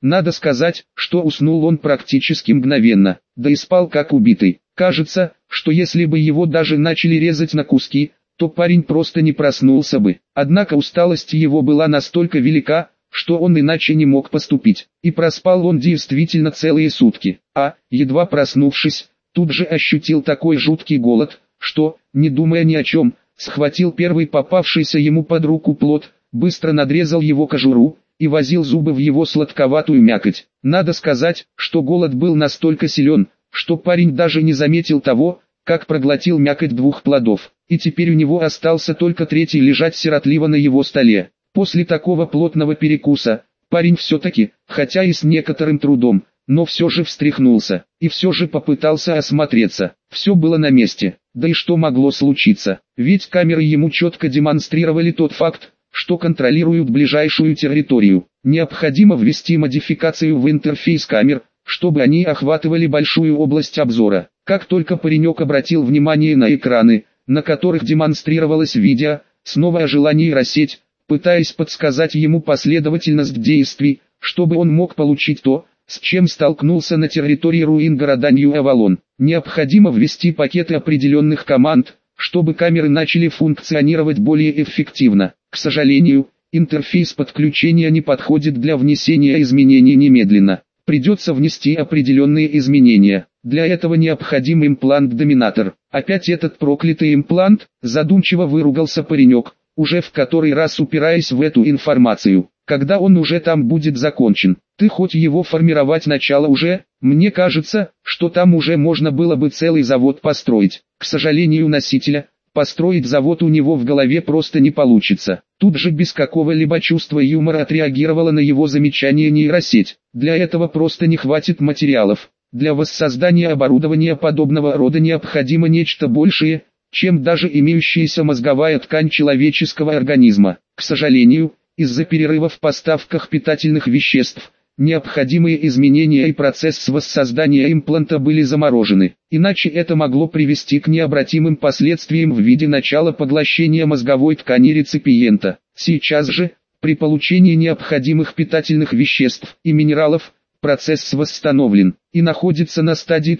Надо сказать, что уснул он практически мгновенно, да и спал как убитый. Кажется, что если бы его даже начали резать на куски, то парень просто не проснулся бы. Однако усталость его была настолько велика, что он иначе не мог поступить. И проспал он действительно целые сутки. Едва проснувшись, тут же ощутил такой жуткий голод, что, не думая ни о чем, схватил первый попавшийся ему под руку плод, быстро надрезал его кожуру и возил зубы в его сладковатую мякоть. Надо сказать, что голод был настолько силен, что парень даже не заметил того, как проглотил мякоть двух плодов, и теперь у него остался только третий лежать сиротливо на его столе. После такого плотного перекуса, парень все-таки, хотя и с некоторым трудом, но все же встряхнулся, и все же попытался осмотреться. Все было на месте, да и что могло случиться, ведь камеры ему четко демонстрировали тот факт, что контролируют ближайшую территорию. Необходимо ввести модификацию в интерфейс камер, чтобы они охватывали большую область обзора. Как только паренек обратил внимание на экраны, на которых демонстрировалось видео, снова ожила нейросеть, пытаясь подсказать ему последовательность действий, чтобы он мог получить то, с чем столкнулся на территории руин города Нью-Авалон. Необходимо ввести пакеты определенных команд, чтобы камеры начали функционировать более эффективно. К сожалению, интерфейс подключения не подходит для внесения изменений немедленно. Придется внести определенные изменения. Для этого необходим имплант-доминатор. Опять этот проклятый имплант, задумчиво выругался паренек, уже в который раз упираясь в эту информацию. Когда он уже там будет закончен, ты хоть его формировать начало уже? Мне кажется, что там уже можно было бы целый завод построить. К сожалению, носителя, построить завод у него в голове просто не получится. Тут же без какого-либо чувства юмора отреагировала на его замечание нейросеть. Для этого просто не хватит материалов. Для воссоздания оборудования подобного рода необходимо нечто большее, чем даже имеющаяся мозговая ткань человеческого организма. К сожалению, из-за перерыва в поставках питательных веществ, необходимые изменения и процесс воссоздания импланта были заморожены. Иначе это могло привести к необратимым последствиям в виде начала поглощения мозговой ткани реципиента. Сейчас же, при получении необходимых питательных веществ и минералов, процесс восстановлен и находится на стадии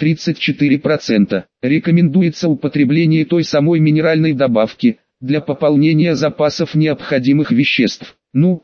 34%. Рекомендуется употребление той самой минеральной добавки для пополнения запасов необходимых веществ. Ну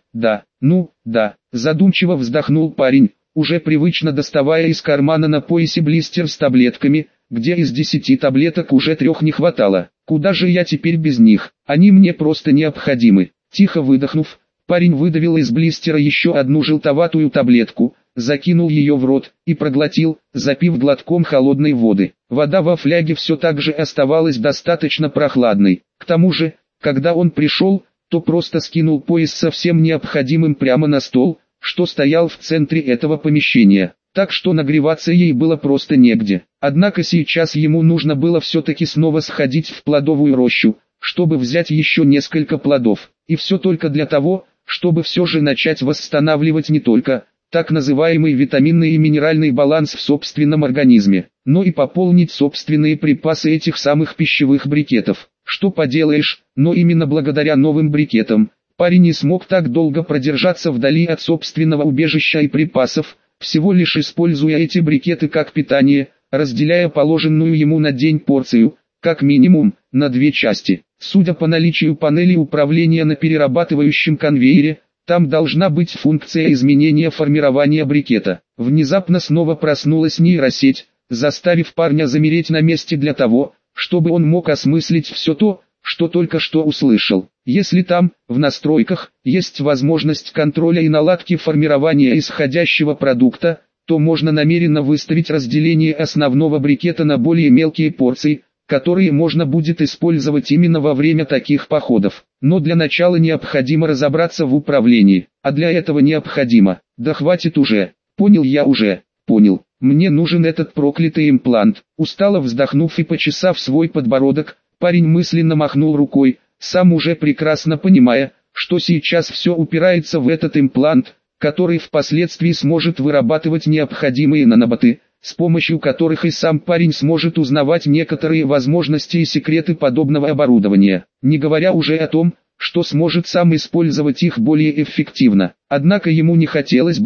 да, задумчиво вздохнул парень, уже привычно доставая из кармана на поясе блистер с таблетками, где из 10 таблеток уже 3 не хватало. Куда же я теперь без них? Они мне просто необходимы. Тихо выдохнув, парень выдавил из блистера еще одну желтоватую таблетку, закинул ее в рот и проглотил, запив глотком холодной воды. Вода во фляге все так же оставалась достаточно прохладной. К тому же, когда он пришел, то просто скинул пояс со всем необходимым прямо на стол, что стоял в центре этого помещения, так что нагреваться ей было просто негде. Однако сейчас ему нужно было все-таки снова сходить в плодовую рощу, чтобы взять еще несколько плодов, и все только для того, чтобы все же начать восстанавливать не только так называемый витаминный и минеральный баланс в собственном организме, но и пополнить собственные припасы этих самых пищевых брикетов. Что поделаешь, но именно благодаря новым брикетам, парень не смог так долго продержаться вдали от собственного убежища и припасов, всего лишь используя эти брикеты как питание, разделяя положенную ему на день порцию, как минимум, на 2 части. Судя по наличию панели управления на перерабатывающем конвейере, там должна быть функция изменения формирования брикета. Внезапно снова проснулась нейросеть, заставив парня замереть на месте для того, чтобы он мог осмыслить все то, что только что услышал. Если там, в настройках, есть возможность контроля и наладки формирования исходящего продукта, то можно намеренно выставить разделение основного брикета на более мелкие порции, которые можно будет использовать именно во время таких походов. Но для начала необходимо разобраться в управлении, а для этого необходимо, да хватит уже, понял я уже, понял. Мне нужен этот проклятый имплант. Устало вздохнув и почесав свой подбородок, парень мысленно махнул рукой, сам уже прекрасно понимая, что сейчас все упирается в этот имплант, который впоследствии сможет вырабатывать необходимые наноботы, с помощью которых и сам парень сможет узнавать некоторые возможности и секреты подобного оборудования, не говоря уже о том, что сможет сам использовать их более эффективно. Однако ему не хотелось бы,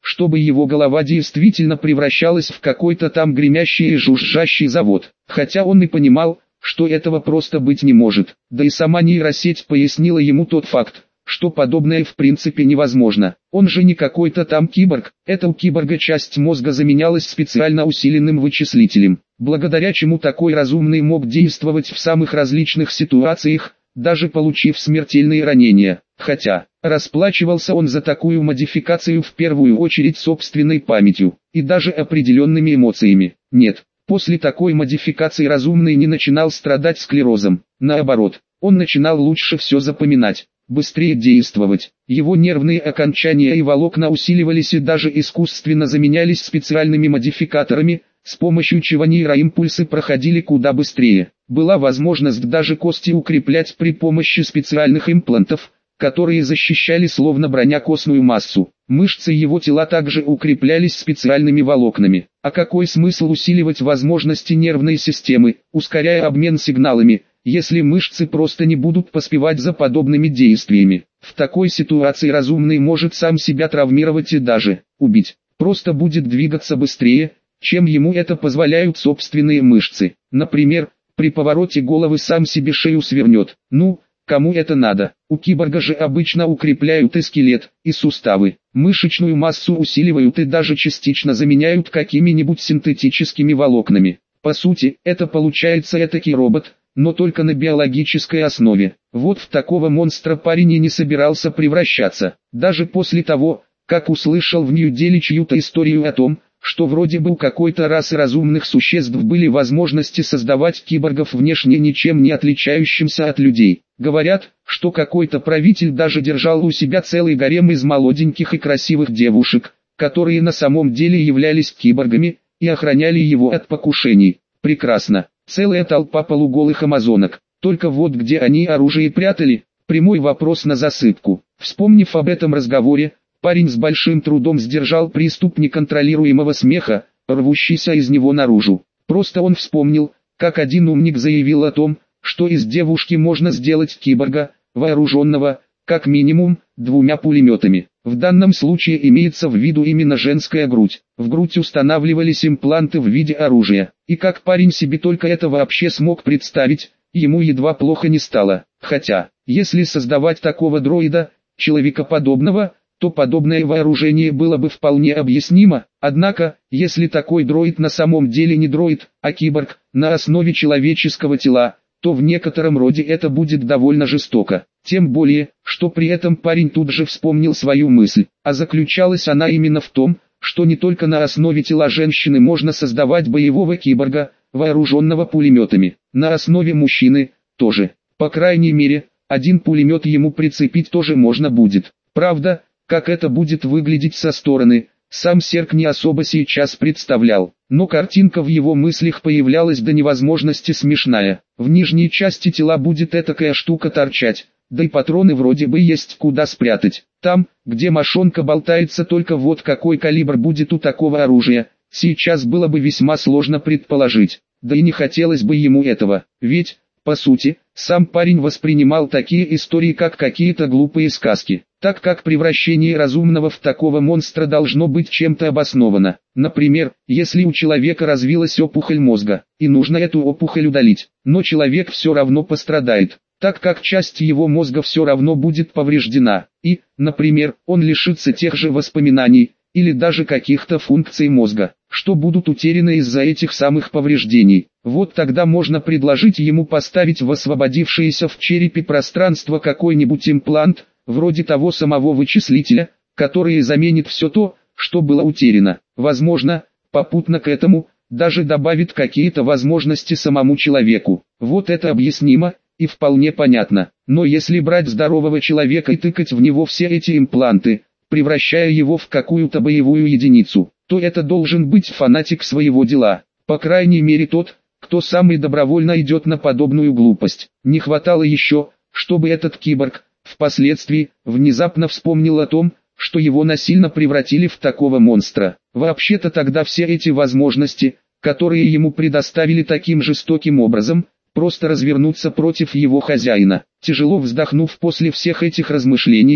чтобы его голова действительно превращалась в какой-то там гремящий и жужжащий завод. Хотя он и понимал, что этого просто быть не может. Да и сама нейросеть пояснила ему тот факт, что подобное в принципе невозможно. Он же не какой-то там киборг, это у киборга часть мозга заменялась специально усиленным вычислителем, благодаря чему такой разумный мог действовать в самых различных ситуациях, даже получив смертельные ранения. Хотя, расплачивался он за такую модификацию в первую очередь собственной памятью, и даже определенными эмоциями. Нет, после такой модификации разумный не начинал страдать склерозом, наоборот, он начинал лучше все запоминать, быстрее действовать. Его нервные окончания и волокна усиливались и даже искусственно заменялись специальными модификаторами, с помощью чего нейроимпульсы проходили куда быстрее. Была возможность даже кости укреплять при помощи специальных имплантов, которые защищали словно броня костную массу. Мышцы его тела также укреплялись специальными волокнами. А какой смысл усиливать возможности нервной системы, ускоряя обмен сигналами, если мышцы просто не будут поспевать за подобными действиями? В такой ситуации разумный может сам себя травмировать и даже убить. Просто будет двигаться быстрее, чем ему это позволяют собственные мышцы. Например, при повороте головы сам себе шею свернет. Ну, кому это надо? У киборга же обычно укрепляют и скелет, и суставы. Мышечную массу усиливают и даже частично заменяют какими-нибудь синтетическими волокнами. По сути, это получается этакий робот, но только на биологической основе. Вот в такого монстра парень и не собирался превращаться. Даже после того, как услышал в Нью-Дели чью-то историю о том, что вроде бы у какой-то расы разумных существ были возможности создавать киборгов внешне ничем не отличающимся от людей. Говорят, что какой-то правитель даже держал у себя целый гарем из молоденьких и красивых девушек, которые на самом деле являлись киборгами, и охраняли его от покушений. Прекрасно. Целая толпа полуголых амазонок. Только вот где они оружие прятали? Прямой вопрос на засыпку. Вспомнив об этом разговоре, парень с большим трудом сдержал приступ неконтролируемого смеха, рвущийся из него наружу. Просто он вспомнил, как один умник заявил о том, что из девушки можно сделать киборга, вооруженного, как минимум, 2 пулеметами. В данном случае имеется в виду именно женская грудь. В грудь устанавливались импланты в виде оружия. И как парень себе только это вообще смог представить, ему едва плохо не стало. Хотя, если создавать такого дроида, человекоподобного, то подобное вооружение было бы вполне объяснимо. Однако, если такой дроид на самом деле не дроид, а киборг, на основе человеческого тела, то в некотором роде это будет довольно жестоко. Тем более, что при этом парень тут же вспомнил свою мысль, а заключалась она именно в том, что не только на основе тела женщины можно создавать боевого киборга, вооруженного пулеметами, на основе мужчины тоже. По крайней мере, один пулемет ему прицепить тоже можно будет. Правда, как это будет выглядеть со стороны, сам Серк не особо сейчас представлял, но картинка в его мыслях появлялась до невозможности смешная. В нижней части тела будет этакая штука торчать, да и патроны вроде бы есть куда спрятать. Там, где мошонка болтается, только вот какой калибр будет у такого оружия, сейчас было бы весьма сложно предположить, да и не хотелось бы ему этого, ведь, по сути, сам парень воспринимал такие истории как какие-то глупые сказки, так как превращение разумного в такого монстра должно быть чем-то обосновано. Например, если у человека развилась опухоль мозга, и нужно эту опухоль удалить, но человек все равно пострадает, так как часть его мозга все равно будет повреждена, и, например, он лишится тех же воспоминаний, или даже каких-то функций мозга, что будут утеряны из-за этих самых повреждений. Вот тогда можно предложить ему поставить в освободившееся в черепе пространство какой-нибудь имплант, вроде того самого вычислителя, который заменит все то, что было утеряно. Возможно, попутно к этому, даже добавит какие-то возможности самому человеку. Вот это объяснимо и вполне понятно. Но если брать здорового человека и тыкать в него все эти импланты, превращая его в какую-то боевую единицу, то это должен быть фанатик своего дела. По крайней мере тот, кто сам и добровольно идет на подобную глупость. Не хватало еще, чтобы этот киборг, впоследствии, внезапно вспомнил о том, что его насильно превратили в такого монстра. Вообще-то тогда все эти возможности, которые ему предоставили таким жестоким образом, просто развернуться против его хозяина. Тяжело вздохнув после всех этих размышлений,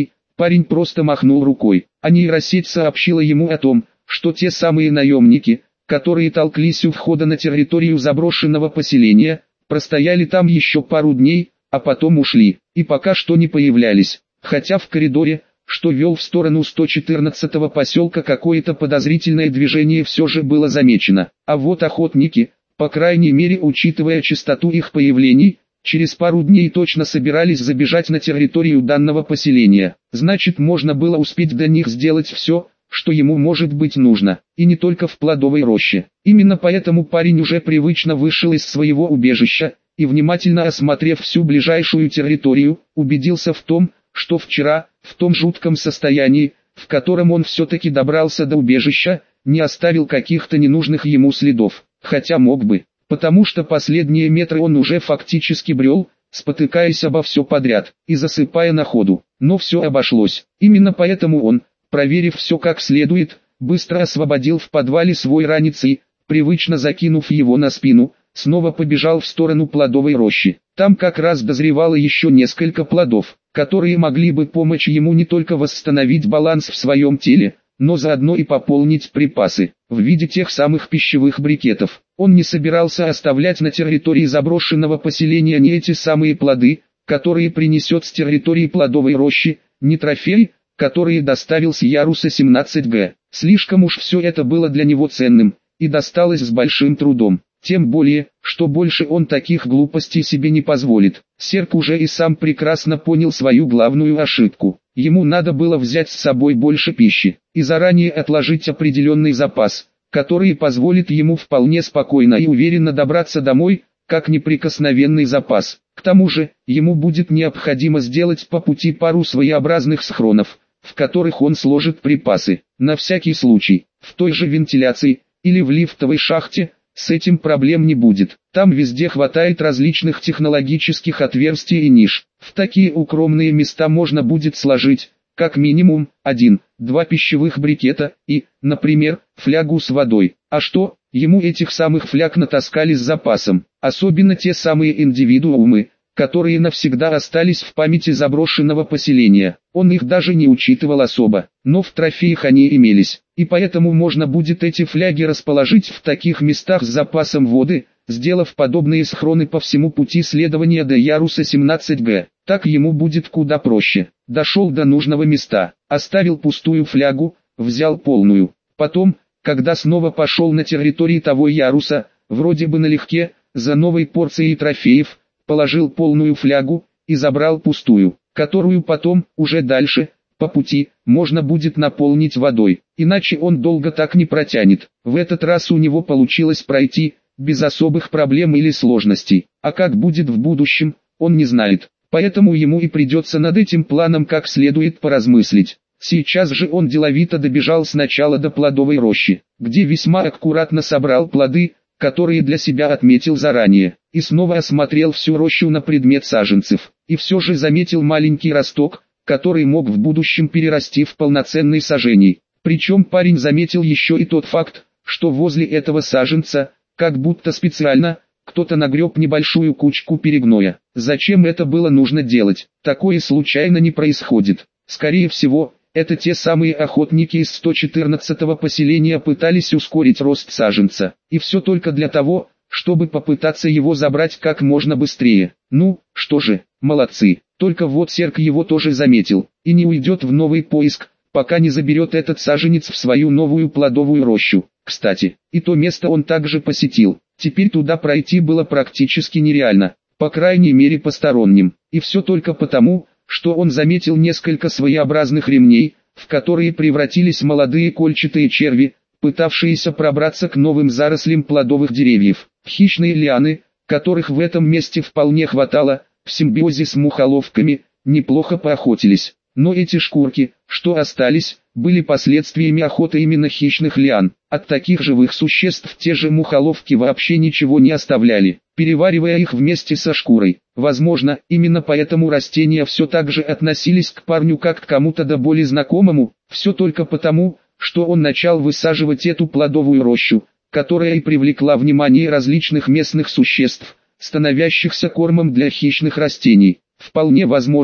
Парень просто махнул рукой, а нейросеть сообщила ему о том, что те самые наемники, которые толклись у входа на территорию заброшенного поселения, простояли там еще пару дней, а потом ушли, и пока что не появлялись, хотя в коридоре, что вел в сторону 114-го поселка, какое-то подозрительное движение все же было замечено. А вот охотники, по крайней мере учитывая частоту их появлений, через пару дней точно собирались забежать на территорию данного поселения. Значит, можно было успеть до них сделать все, что ему может быть нужно, и не только в плодовой роще. Именно поэтому парень уже привычно вышел из своего убежища, и внимательно осмотрев всю ближайшую территорию, убедился в том, что вчера, в том жутком состоянии, в котором он все-таки добрался до убежища, не оставил каких-то ненужных ему следов, хотя мог бы, потому что последние метры он уже фактически брел, спотыкаясь обо все подряд, и засыпая на ходу, но все обошлось. Именно поэтому он, проверив все как следует, быстро освободил в подвале свой ранец и, привычно закинув его на спину, снова побежал в сторону плодовой рощи. Там как раз дозревало еще несколько плодов, которые могли бы помочь ему не только восстановить баланс в своем теле, но заодно и пополнить припасы, в виде тех самых пищевых брикетов. Он не собирался оставлять на территории заброшенного поселения ни эти самые плоды, которые принесет с территории плодовой рощи, ни трофеи, которые доставил с яруса 17Г. Слишком уж все это было для него ценным, и досталось с большим трудом. Тем более, что больше он таких глупостей себе не позволит. Серк уже и сам прекрасно понял свою главную ошибку. Ему надо было взять с собой больше пищи, и заранее отложить определенный запас, который позволит ему вполне спокойно и уверенно добраться домой, как неприкосновенный запас. К тому же, ему будет необходимо сделать по пути пару своеобразных схронов, в которых он сложит припасы, на всякий случай, в той же вентиляции, или в лифтовой шахте. С этим проблем не будет. Там везде хватает различных технологических отверстий и ниш. В такие укромные места можно будет сложить, как минимум, 1-2 пищевых брикета и, например, флягу с водой. А что, ему этих самых фляг натаскали с запасом. Особенно те самые индивидуумы, которые навсегда остались в памяти заброшенного поселения. Он их даже не учитывал особо, но в трофеях они имелись, и поэтому можно будет эти фляги расположить в таких местах с запасом воды, сделав подобные схроны по всему пути следования до яруса 17Г. Так ему будет куда проще. Дошел до нужного места, оставил пустую флягу, взял полную. Потом, когда снова пошел на территории того яруса, вроде бы налегке, за новой порцией трофеев, положил полную флягу и забрал пустую, которую потом, уже дальше, по пути, можно будет наполнить водой, иначе он долго так не протянет. В этот раз у него получилось пройти, без особых проблем или сложностей, а как будет в будущем, он не знает, поэтому ему и придется над этим планом как следует поразмыслить. Сейчас же он деловито добежал сначала до плодовой рощи, где весьма аккуратно собрал плоды, которые для себя отметил заранее, и снова осмотрел всю рощу на предмет саженцев, и все же заметил маленький росток, который мог в будущем перерасти в полноценный сажений. Причем парень заметил еще и тот факт, что возле этого саженца, как будто специально, кто-то нагреб небольшую кучку перегноя. Зачем это было нужно делать? Такое случайно не происходит. Скорее всего, это те самые охотники из 114-го поселения пытались ускорить рост саженца. И все только для того, чтобы попытаться его забрать как можно быстрее. Ну, что же, молодцы. Только вот Серк его тоже заметил, и не уйдет в новый поиск, пока не заберет этот саженец в свою новую плодовую рощу. Кстати, и то место он также посетил. Теперь туда пройти было практически нереально, по крайней мере посторонним. И все только потому, что он заметил несколько своеобразных ремней, в которые превратились молодые кольчатые черви, пытавшиеся пробраться к новым зарослям плодовых деревьев. Хищные лианы, которых в этом месте вполне хватало, в симбиозе с мухоловками, неплохо поохотились. Но эти шкурки, что остались, были последствиями охоты именно хищных лиан. От таких живых существ те же мухоловки вообще ничего не оставляли, переваривая их вместе со шкурой. Возможно, именно поэтому растения все так же относились к парню как к кому-то до боли знакомому, все только потому, что он начал высаживать эту плодовую рощу, которая и привлекла внимание различных местных существ, становящихся кормом для хищных растений. Вполне возможно,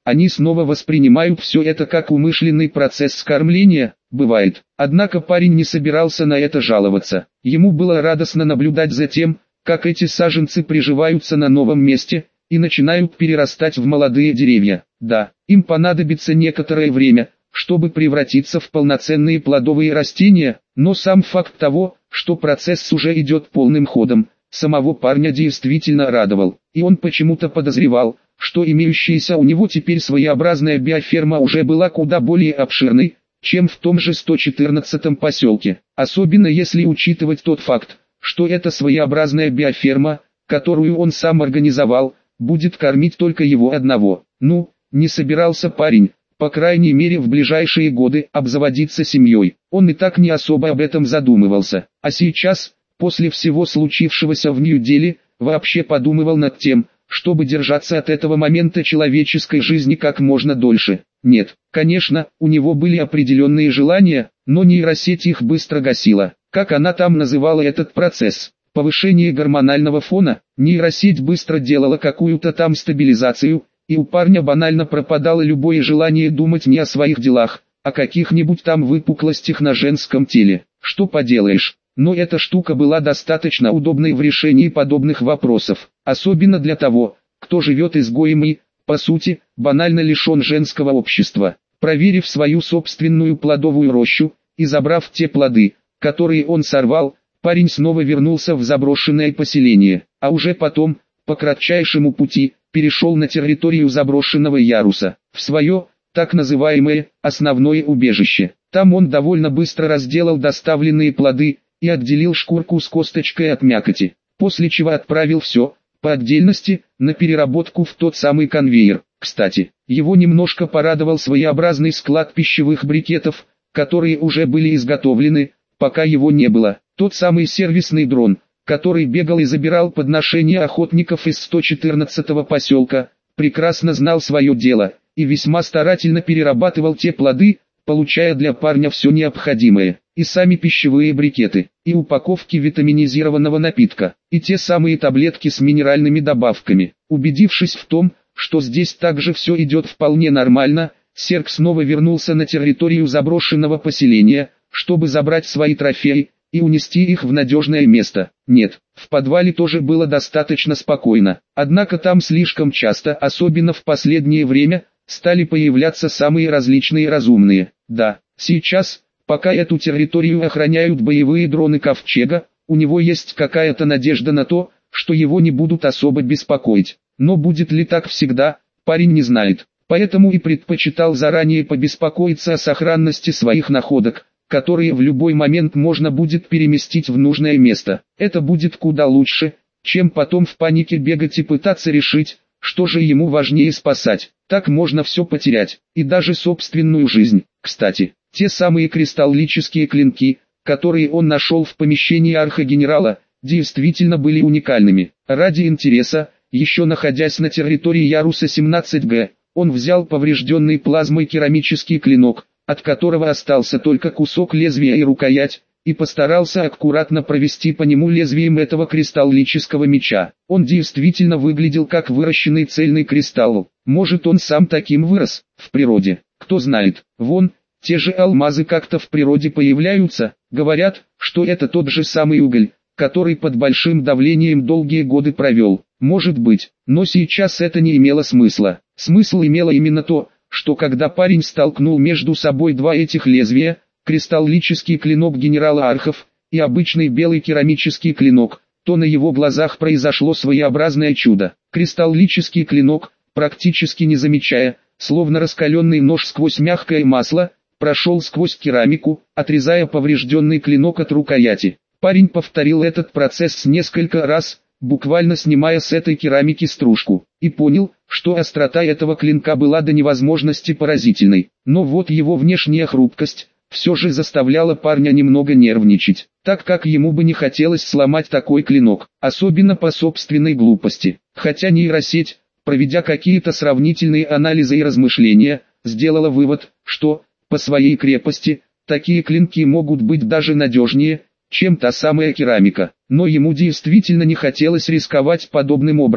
они снова воспринимают все это как умышленный процесс скормления, бывает. Однако парень не собирался на это жаловаться. Ему было радостно наблюдать за тем, как эти саженцы приживаются на новом месте и начинают перерастать в молодые деревья. Да, им понадобится некоторое время, чтобы превратиться в полноценные плодовые растения, но сам факт того, что процесс уже идет полным ходом, самого парня действительно радовал, и он почему-то подозревал, что имеющаяся у него теперь своеобразная биоферма уже была куда более обширной, чем в том же 114-м поселке, особенно если учитывать тот факт, что эта своеобразная биоферма, которую он сам организовал, будет кормить только его одного. Ну, не собирался парень, по крайней мере в ближайшие годы, обзаводиться семьей. Он и так не особо об этом задумывался, а сейчас, после всего случившегося в Нью-Дели, вообще подумывал над тем, чтобы держаться от этого момента человеческой жизни как можно дольше. Нет, конечно, у него были определенные желания, но нейросеть их быстро гасила. Как она там называла этот процесс? Повышение гормонального фона. Нейросеть быстро делала какую-то там стабилизацию, и у парня банально пропадало любое желание думать не о своих делах, а каких-нибудь там выпуклостях на женском теле. Что поделаешь? Но эта штука была достаточно удобной в решении подобных вопросов, особенно для того, кто живет изгоем и, по сути, банально лишен женского общества. Проверив свою собственную плодовую рощу, и забрав те плоды, которые он сорвал, парень снова вернулся в заброшенное поселение, а уже потом, по кратчайшему пути, перешел на территорию заброшенного яруса, в свое, так называемое, основное убежище. Там он довольно быстро разделал доставленные плоды, и отделил шкурку с косточкой от мякоти, после чего отправил все, по отдельности, на переработку в тот самый конвейер. Кстати, его немножко порадовал своеобразный склад пищевых брикетов, которые уже были изготовлены, пока его не было. Тот самый сервисный дрон, который бегал и забирал подношения охотников из 114-го поселка, прекрасно знал свое дело, и весьма старательно перерабатывал те плоды, получая для парня все необходимое, и сами пищевые брикеты, и упаковки витаминизированного напитка, и те самые таблетки с минеральными добавками. Убедившись в том, что здесь также все идет вполне нормально, Серк снова вернулся на территорию заброшенного поселения, чтобы забрать свои трофеи и унести их в надежное место. Нет, в подвале тоже было достаточно спокойно, однако там слишком часто, особенно в последнее время, стали появляться самые различные разумные. Да, сейчас, пока эту территорию охраняют боевые дроны Ковчега, у него есть какая-то надежда на то, что его не будут особо беспокоить. Но будет ли так всегда, парень не знает. Поэтому и предпочитал заранее побеспокоиться о сохранности своих находок, которые в любой момент можно будет переместить в нужное место. Это будет куда лучше, чем потом в панике бегать и пытаться решить, что же ему важнее спасать. Так можно все потерять, и даже собственную жизнь. Кстати, те самые кристаллические клинки, которые он нашел в помещении архигенерала, действительно были уникальными. Ради интереса, еще находясь на территории яруса 17Г, он взял поврежденный плазмой керамический клинок, от которого остался только кусок лезвия и рукоять, и постарался аккуратно провести по нему лезвием этого кристаллического меча. Он действительно выглядел как выращенный цельный кристалл. Может, он сам таким вырос, в природе, кто знает. Вон, те же алмазы как-то в природе появляются, говорят, что это тот же самый уголь, который под большим давлением долгие годы провел. Может быть, но сейчас это не имело смысла. Смысл имело именно то, что когда парень столкнул между собой два этих лезвия, кристаллический клинок генерала Архов и обычный белый керамический клинок, то на его глазах произошло своеобразное чудо. Кристаллический клинок, практически не замечая, словно раскаленный нож сквозь мягкое масло, прошел сквозь керамику, отрезая поврежденный клинок от рукояти. Парень повторил этот процесс несколько раз, буквально снимая с этой керамики стружку, и понял, что острота этого клинка была до невозможности поразительной. Но вот его внешняя хрупкость все же заставляла парня немного нервничать, так как ему бы не хотелось сломать такой клинок, особенно по собственной глупости. Хотя нейросеть, проведя какие-то сравнительные анализы и размышления, сделала вывод, что, по своей крепости, такие клинки могут быть даже надежнее, чем та самая керамика. Но ему действительно не хотелось рисковать подобным образом.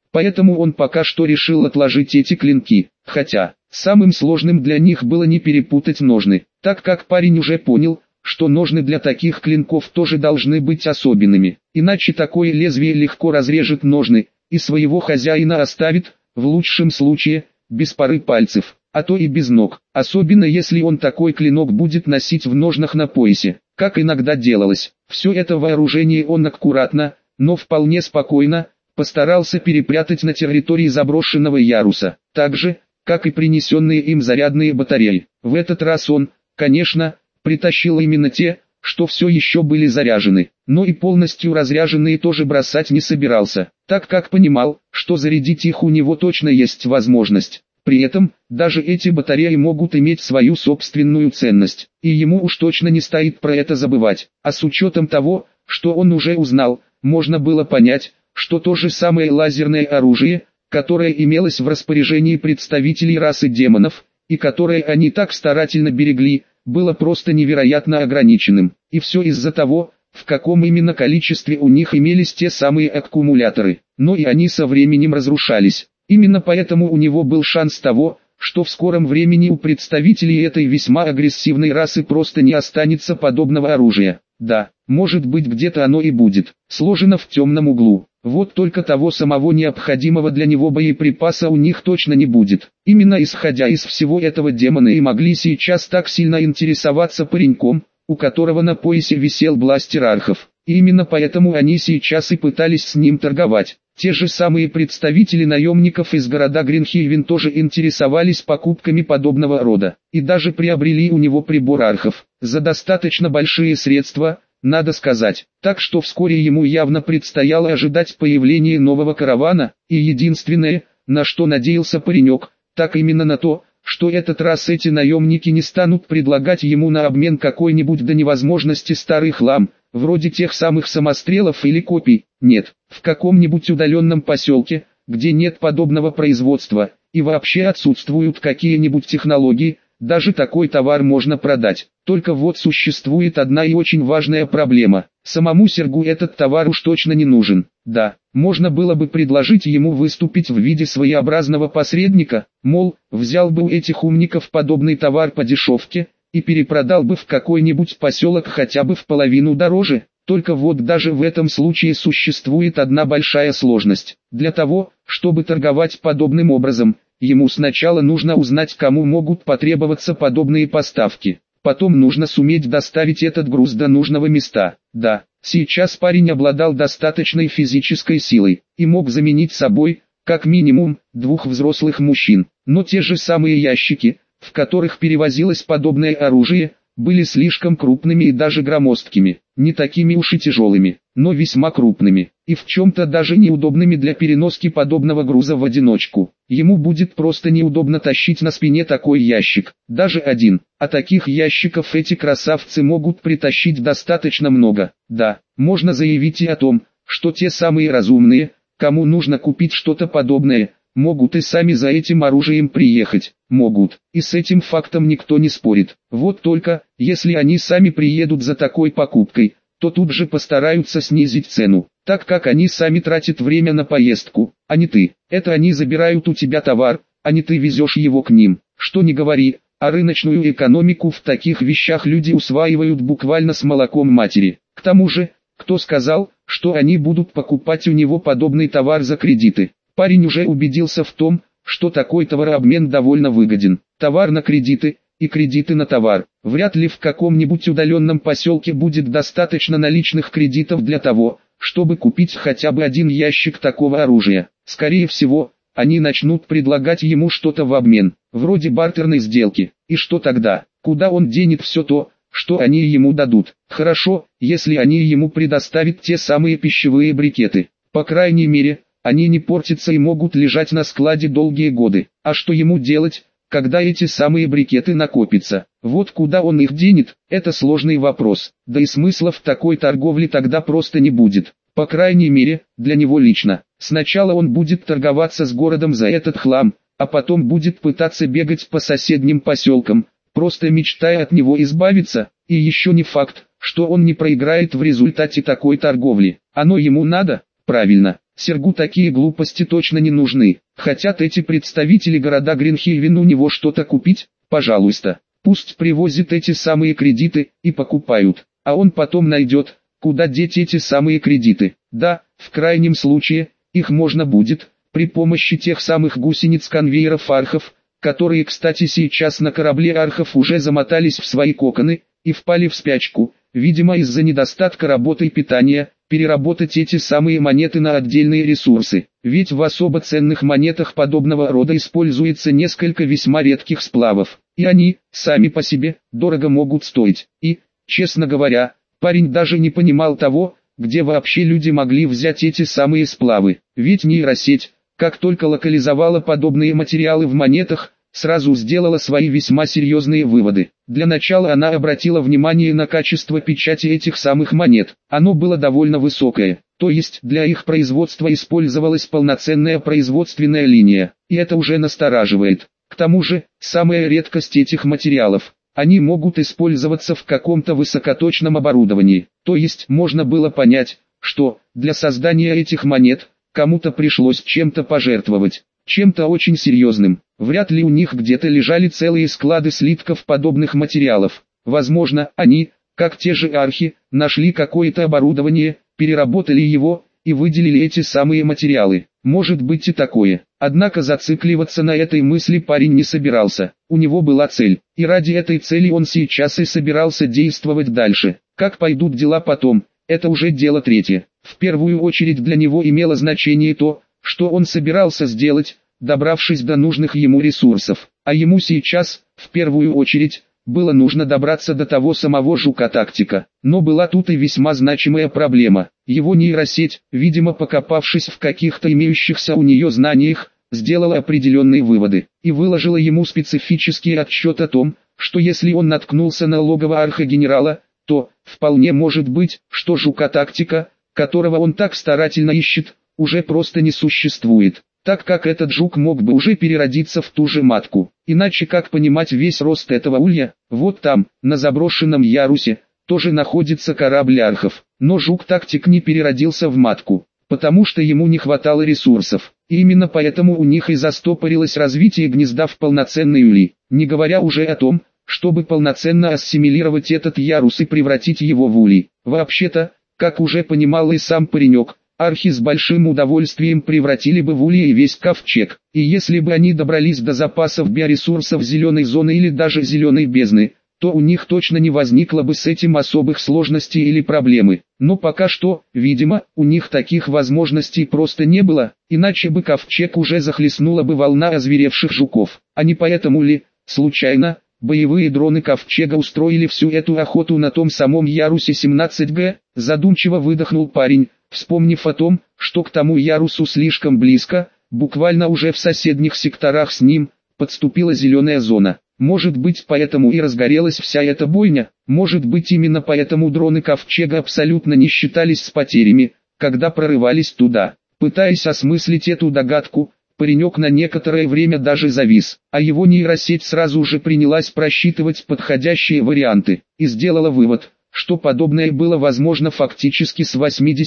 Поэтому он пока что решил отложить эти клинки, хотя самым сложным для них было не перепутать ножны, так как парень уже понял, что ножны для таких клинков тоже должны быть особенными, иначе такое лезвие легко разрежет ножны, и своего хозяина оставит, в лучшем случае, без пары пальцев, а то и без ног, особенно если он такой клинок будет носить в ножнах на поясе, как иногда делалось. Все это вооружение он аккуратно, но вполне спокойно, постарался перепрятать на территории заброшенного яруса, так же, как и принесенные им зарядные батареи. В этот раз он, конечно, притащил именно те, что все еще были заряжены, но и полностью разряженные тоже бросать не собирался, так как понимал, что зарядить их у него точно есть возможность. При этом, даже эти батареи могут иметь свою собственную ценность, и ему уж точно не стоит про это забывать. А с учетом того, что он уже узнал, можно было понять, что то же самое лазерное оружие, которое имелось в распоряжении представителей расы демонов, и которое они так старательно берегли, было просто невероятно ограниченным. И все из-за того, в каком именно количестве у них имелись те самые аккумуляторы, но и они со временем разрушались. Именно поэтому у него был шанс того, что в скором времени у представителей этой весьма агрессивной расы просто не останется подобного оружия. Да, может быть где-то оно и будет, сложено в темном углу. Вот только того самого необходимого для него боеприпаса у них точно не будет. Именно исходя из всего этого демоны и могли сейчас так сильно интересоваться пареньком, у которого на поясе висел бластер архов. И именно поэтому они сейчас и пытались с ним торговать. Те же самые представители наемников из города Гринхейвен тоже интересовались покупками подобного рода, и даже приобрели у него прибор архов, за достаточно большие средства, надо сказать. Так что вскоре ему явно предстояло ожидать появления нового каравана, и единственное, на что надеялся паренек, так именно на то, что этот раз эти наемники не станут предлагать ему на обмен какой-нибудь до невозможности старый хлам, вроде тех самых самострелов или копий. Нет, в каком-нибудь удаленном поселке, где нет подобного производства, и вообще отсутствуют какие-нибудь технологии, даже такой товар можно продать. Только вот существует одна и очень важная проблема. Самому Сергу этот товар уж точно не нужен. Да, можно было бы предложить ему выступить в виде своеобразного посредника, мол, взял бы у этих умников подобный товар по дешевке, и перепродал бы в какой-нибудь поселок хотя бы в половину дороже. Только вот даже в этом случае существует одна большая сложность. Для того, чтобы торговать подобным образом, ему сначала нужно узнать, кому могут потребоваться подобные поставки. Потом нужно суметь доставить этот груз до нужного места. Да, сейчас парень обладал достаточной физической силой и мог заменить собой, как минимум, 2 взрослых мужчин. Но те же самые ящики, в которых перевозилось подобное оружие, были слишком крупными и даже громоздкими, не такими уж и тяжелыми, но весьма крупными, и в чем-то даже неудобными для переноски подобного груза в одиночку. Ему будет просто неудобно тащить на спине такой ящик, даже один, а таких ящиков эти красавцы могут притащить достаточно много. Да, можно заявить и о том, что те самые разумные, кому нужно купить что-то подобное, могут и сами за этим оружием приехать, могут, и с этим фактом никто не спорит. Вот только, если они сами приедут за такой покупкой, то тут же постараются снизить цену, так как они сами тратят время на поездку, а не ты. Это они забирают у тебя товар, а не ты везешь его к ним. Что ни говори, а рыночную экономику в таких вещах люди усваивают буквально с молоком матери. К тому же, кто сказал, что они будут покупать у него подобный товар за кредиты? Парень уже убедился в том, что такой товарообмен довольно выгоден. Товар на кредиты и кредиты на товар. Вряд ли в каком-нибудь удаленном поселке будет достаточно наличных кредитов для того, чтобы купить хотя бы один ящик такого оружия. Скорее всего, они начнут предлагать ему что-то в обмен, вроде бартерной сделки. И что тогда? Куда он денет все то, что они ему дадут? Хорошо, если они ему предоставят те самые пищевые брикеты. По крайней мере, они не портятся и могут лежать на складе долгие годы. А что ему делать, когда эти самые брикеты накопятся? Вот куда он их денет, это сложный вопрос. Да и смысла в такой торговле тогда просто не будет. По крайней мере, для него лично. Сначала он будет торговаться с городом за этот хлам, а потом будет пытаться бегать по соседним поселкам, просто мечтая от него избавиться. И еще не факт, что он не проиграет в результате такой торговли. Оно ему надо? Правильно. Сергу такие глупости точно не нужны. Хотят эти представители города Гринхейвен у него что-то купить? Пожалуйста. Пусть привозят эти самые кредиты и покупают. А он потом найдет, куда деть эти самые кредиты. Да, в крайнем случае, их можно будет, при помощи тех самых гусениц-конвейеров архов, которые, кстати, сейчас на корабле архов уже замотались в свои коконы и впали в спячку, видимо из-за недостатка работы и питания, переработать эти самые монеты на отдельные ресурсы. Ведь в особо ценных монетах подобного рода используется несколько весьма редких сплавов, и они, сами по себе, дорого могут стоить. И, честно говоря, парень даже не понимал того, где вообще люди могли взять эти самые сплавы. Ведь нейросеть, как только локализовала подобные материалы в монетах, сразу сделала свои весьма серьезные выводы. Для начала она обратила внимание на качество печати этих самых монет. Оно было довольно высокое, то есть для их производства использовалась полноценная производственная линия, и это уже настораживает. К тому же, самая редкость этих материалов. Они могут использоваться в каком-то высокоточном оборудовании, то есть можно было понять, что для создания этих монет кому-то пришлось чем-то пожертвовать, чем-то очень серьезным. Вряд ли у них где-то лежали целые склады слитков подобных материалов. Возможно, они, как те же архи, нашли какое-то оборудование, переработали его и выделили эти самые материалы. Может быть и такое. Однако зацикливаться на этой мысли парень не собирался. У него была цель, и ради этой цели он сейчас и собирался действовать дальше. Как пойдут дела потом, это уже дело третье. В первую очередь для него имело значение то, что он собирался сделать, добравшись до нужных ему ресурсов. А ему сейчас, в первую очередь, было нужно добраться до того самого жука-тактика. Но была тут и весьма значимая проблема. Его нейросеть, видимо покопавшись в каких-то имеющихся у нее знаниях, сделала определенные выводы и выложила ему специфический отчет о том, что если он наткнулся на логово архогенерала, то, вполне может быть, что жука-тактика, которого он так старательно ищет, уже просто не существует, так как этот жук мог бы уже переродиться в ту же матку. Иначе как понимать весь рост этого улья? Вот там, на заброшенном ярусе, тоже находится корабль архов, но жук-тактик не переродился в матку, потому что ему не хватало ресурсов, и именно поэтому у них и застопорилось развитие гнезда в полноценный улей, не говоря уже о том, чтобы полноценно ассимилировать этот ярус и превратить его в улей. Вообще-то, как уже понимал и сам паренек, архи с большим удовольствием превратили бы в улья и весь ковчег, и если бы они добрались до запасов биоресурсов зеленой зоны или даже зеленой бездны, то у них точно не возникло бы с этим особых сложностей или проблемы. Но пока что, видимо, у них таких возможностей просто не было, иначе бы ковчег уже захлестнула бы волна озверевших жуков. А не поэтому ли, случайно, боевые дроны ковчега устроили всю эту охоту на том самом ярусе 17Г? Задумчиво выдохнул парень, вспомнив о том, что к тому ярусу слишком близко, буквально уже в соседних секторах с ним, подступила зеленая зона. Может быть поэтому и разгорелась вся эта бойня, может быть именно поэтому дроны ковчега абсолютно не считались с потерями, когда прорывались туда. Пытаясь осмыслить эту догадку, паренек на некоторое время даже завис, а его нейросеть сразу же принялась просчитывать подходящие варианты, и сделала вывод, что подобное было возможно фактически с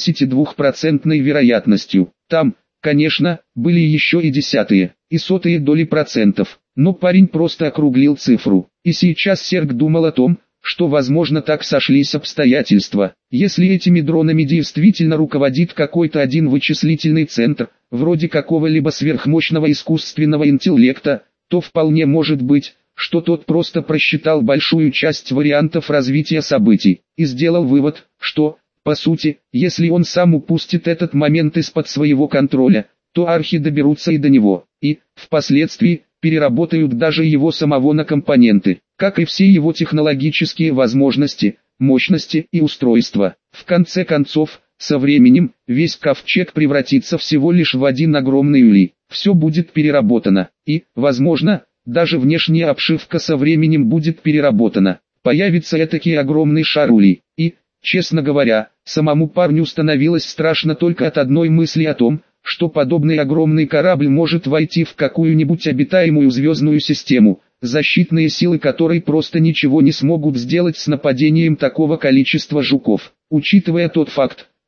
82% вероятностью. Там, конечно, были еще и десятые, и сотые доли процентов, но парень просто округлил цифру. И сейчас Серг думал о том, что возможно так сошлись обстоятельства. Если этими дронами действительно руководит какой-то один вычислительный центр, вроде какого-либо сверхмощного искусственного интеллекта, то вполне может быть, что тот просто просчитал большую часть вариантов развития событий, и сделал вывод, что, по сути, если он сам упустит этот момент из-под своего контроля, то архи доберутся и до него, и, впоследствии, переработают даже его самого на компоненты, как и все его технологические возможности, мощности и устройства. В конце концов, со временем, весь ковчег превратится всего лишь в один огромный улей. Все будет переработано, и, возможно, даже внешняя обшивка со временем будет переработана. Появится этакий огромный шар улей. И, честно говоря, самому парню становилось страшно только от одной мысли о том, что подобный огромный корабль может войти в какую-нибудь обитаемую звездную систему, защитные силы которой просто ничего не смогут сделать с нападением такого количества жуков. Учитывая тот факт,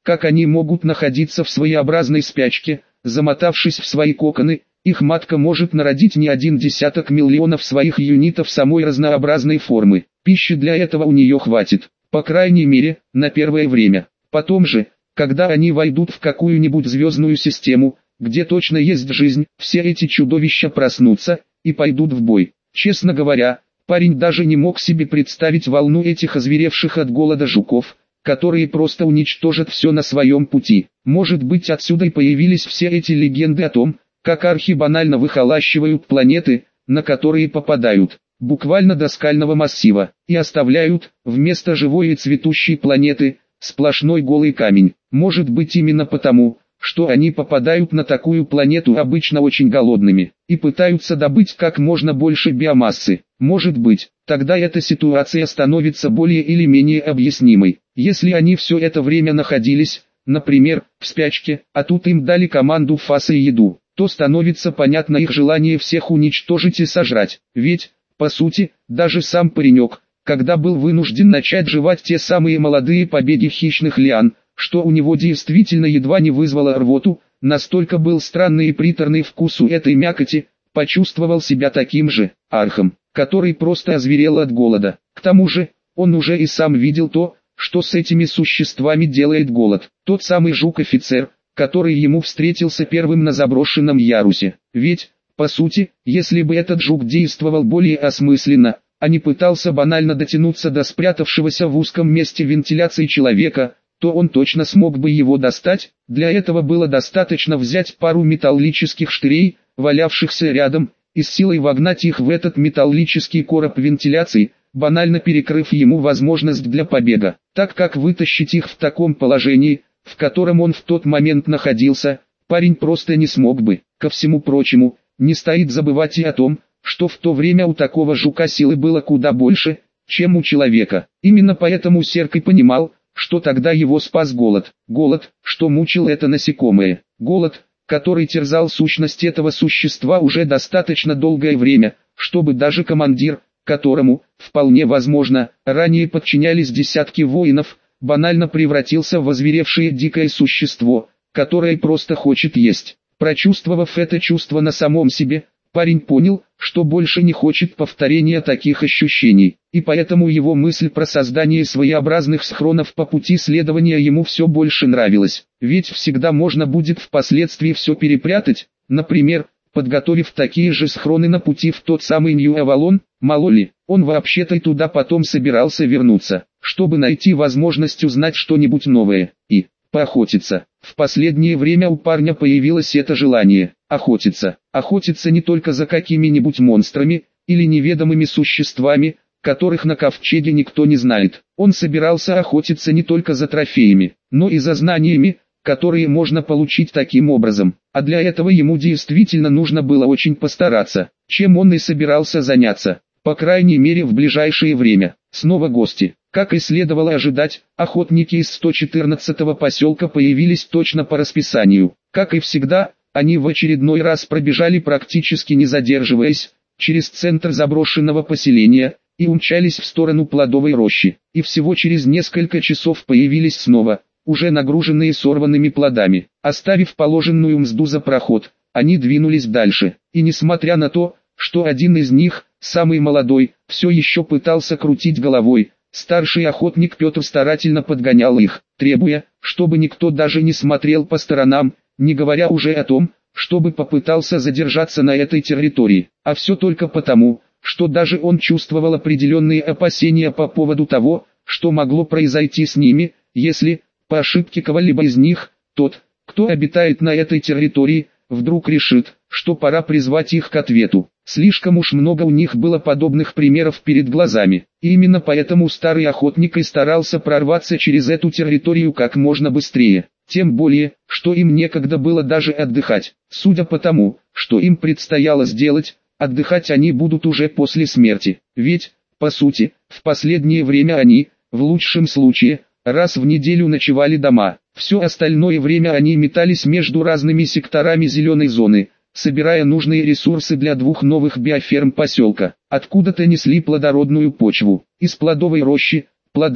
как они могут находиться в своеобразной спячке, замотавшись в свои коконы. Их матка может народить не 1 миллион своих юнитов самой разнообразной формы. Пищи для этого у нее хватит, по крайней мере, на первое время. Потом же, когда они войдут в какую-нибудь звездную систему, где точно есть жизнь, все эти чудовища проснутся и пойдут в бой. Честно говоря, парень даже не мог себе представить волну этих озверевших от голода жуков, которые просто уничтожат все на своем пути. Может быть, отсюда и появились все эти легенды о том, как архибанально выхолащивают планеты, на которые попадают, буквально до скального массива, и оставляют, вместо живой и цветущей планеты, сплошной голый камень. Может быть, именно потому, что они попадают на такую планету обычно очень голодными, и пытаются добыть как можно больше биомассы. Может быть, тогда эта ситуация становится более или менее объяснимой. Если они все это время находились, например, в спячке, а тут им дали команду фаса и еду, то становится понятно их желание всех уничтожить и сожрать. Ведь, по сути, даже сам паренек, когда был вынужден начать жевать те самые молодые побеги хищных лиан, что у него действительно едва не вызвало рвоту, настолько был странный и приторный вкус у этой мякоти, почувствовал себя таким же архом, который просто озверел от голода. К тому же, он уже и сам видел то, что с этими существами делает голод. Тот самый жук-офицер, который ему встретился первым на заброшенном ярусе. Ведь, по сути, если бы этот жук действовал более осмысленно, а не пытался банально дотянуться до спрятавшегося в узком месте вентиляции человека, то он точно смог бы его достать. Для этого было достаточно взять пару металлических штырей, валявшихся рядом, и с силой вогнать их в этот металлический короб вентиляции, банально перекрыв ему возможность для побега. Так как вытащить их в таком положении, в котором он в тот момент находился, парень просто не смог бы. Ко всему прочему, не стоит забывать и о том, что в то время у такого жука силы было куда больше, чем у человека. Именно поэтому Серкой понимал, что тогда его спас голод. Голод, что мучил это насекомое. Голод, который терзал сущность этого существа уже достаточно долгое время, чтобы даже командир, которому, вполне возможно, ранее подчинялись десятки воинов, банально превратился в озверевшее дикое существо, которое просто хочет есть. Прочувствовав это чувство на самом себе, парень понял, что больше не хочет повторения таких ощущений, и поэтому его мысль про создание своеобразных схронов по пути следования ему все больше нравилась. Ведь всегда можно будет впоследствии все перепрятать, например, подготовив такие же схроны на пути в тот самый Нью-Авалон. Мало ли, он вообще-то и туда потом собирался вернуться, чтобы найти возможность узнать что-нибудь новое и поохотиться. В последнее время у парня появилось это желание охотиться. Охотиться не только за какими-нибудь монстрами или неведомыми существами, которых на ковчеге никто не знает. Он собирался охотиться не только за трофеями, но и за знаниями, которые можно получить таким образом. А для этого ему действительно нужно было очень постараться, чем он и собирался заняться. По крайней мере в ближайшее время. Снова гости. Как и следовало ожидать, охотники из 114-го поселка появились точно по расписанию. Как и всегда, они в очередной раз пробежали практически не задерживаясь, через центр заброшенного поселения, и умчались в сторону плодовой рощи. И всего через несколько часов появились снова, уже нагруженные сорванными плодами. Оставив положенную мзду за проход, они двинулись дальше. И несмотря на то, что один из них, самый молодой, все еще пытался крутить головой, старший охотник Петр старательно подгонял их, требуя, чтобы никто даже не смотрел по сторонам, не говоря уже о том, чтобы попытался задержаться на этой территории. А все только потому, что даже он чувствовал определенные опасения по поводу того, что могло произойти с ними, если, по ошибке кого-либо из них, тот, кто обитает на этой территории, вдруг решит, что пора призвать их к ответу. Слишком уж много у них было подобных примеров перед глазами. И именно поэтому старый охотник и старался прорваться через эту территорию как можно быстрее. Тем более, что им некогда было даже отдыхать. Судя по тому, что им предстояло сделать, отдыхать они будут уже после смерти. Ведь, по сути, в последнее время они, в лучшем случае, раз в неделю ночевали дома. Все остальное время они метались между разными секторами зеленой зоны, собирая нужные ресурсы для 2 новых биоферм поселка. Откуда-то несли плодородную почву. Из плодовой рощи, плоды,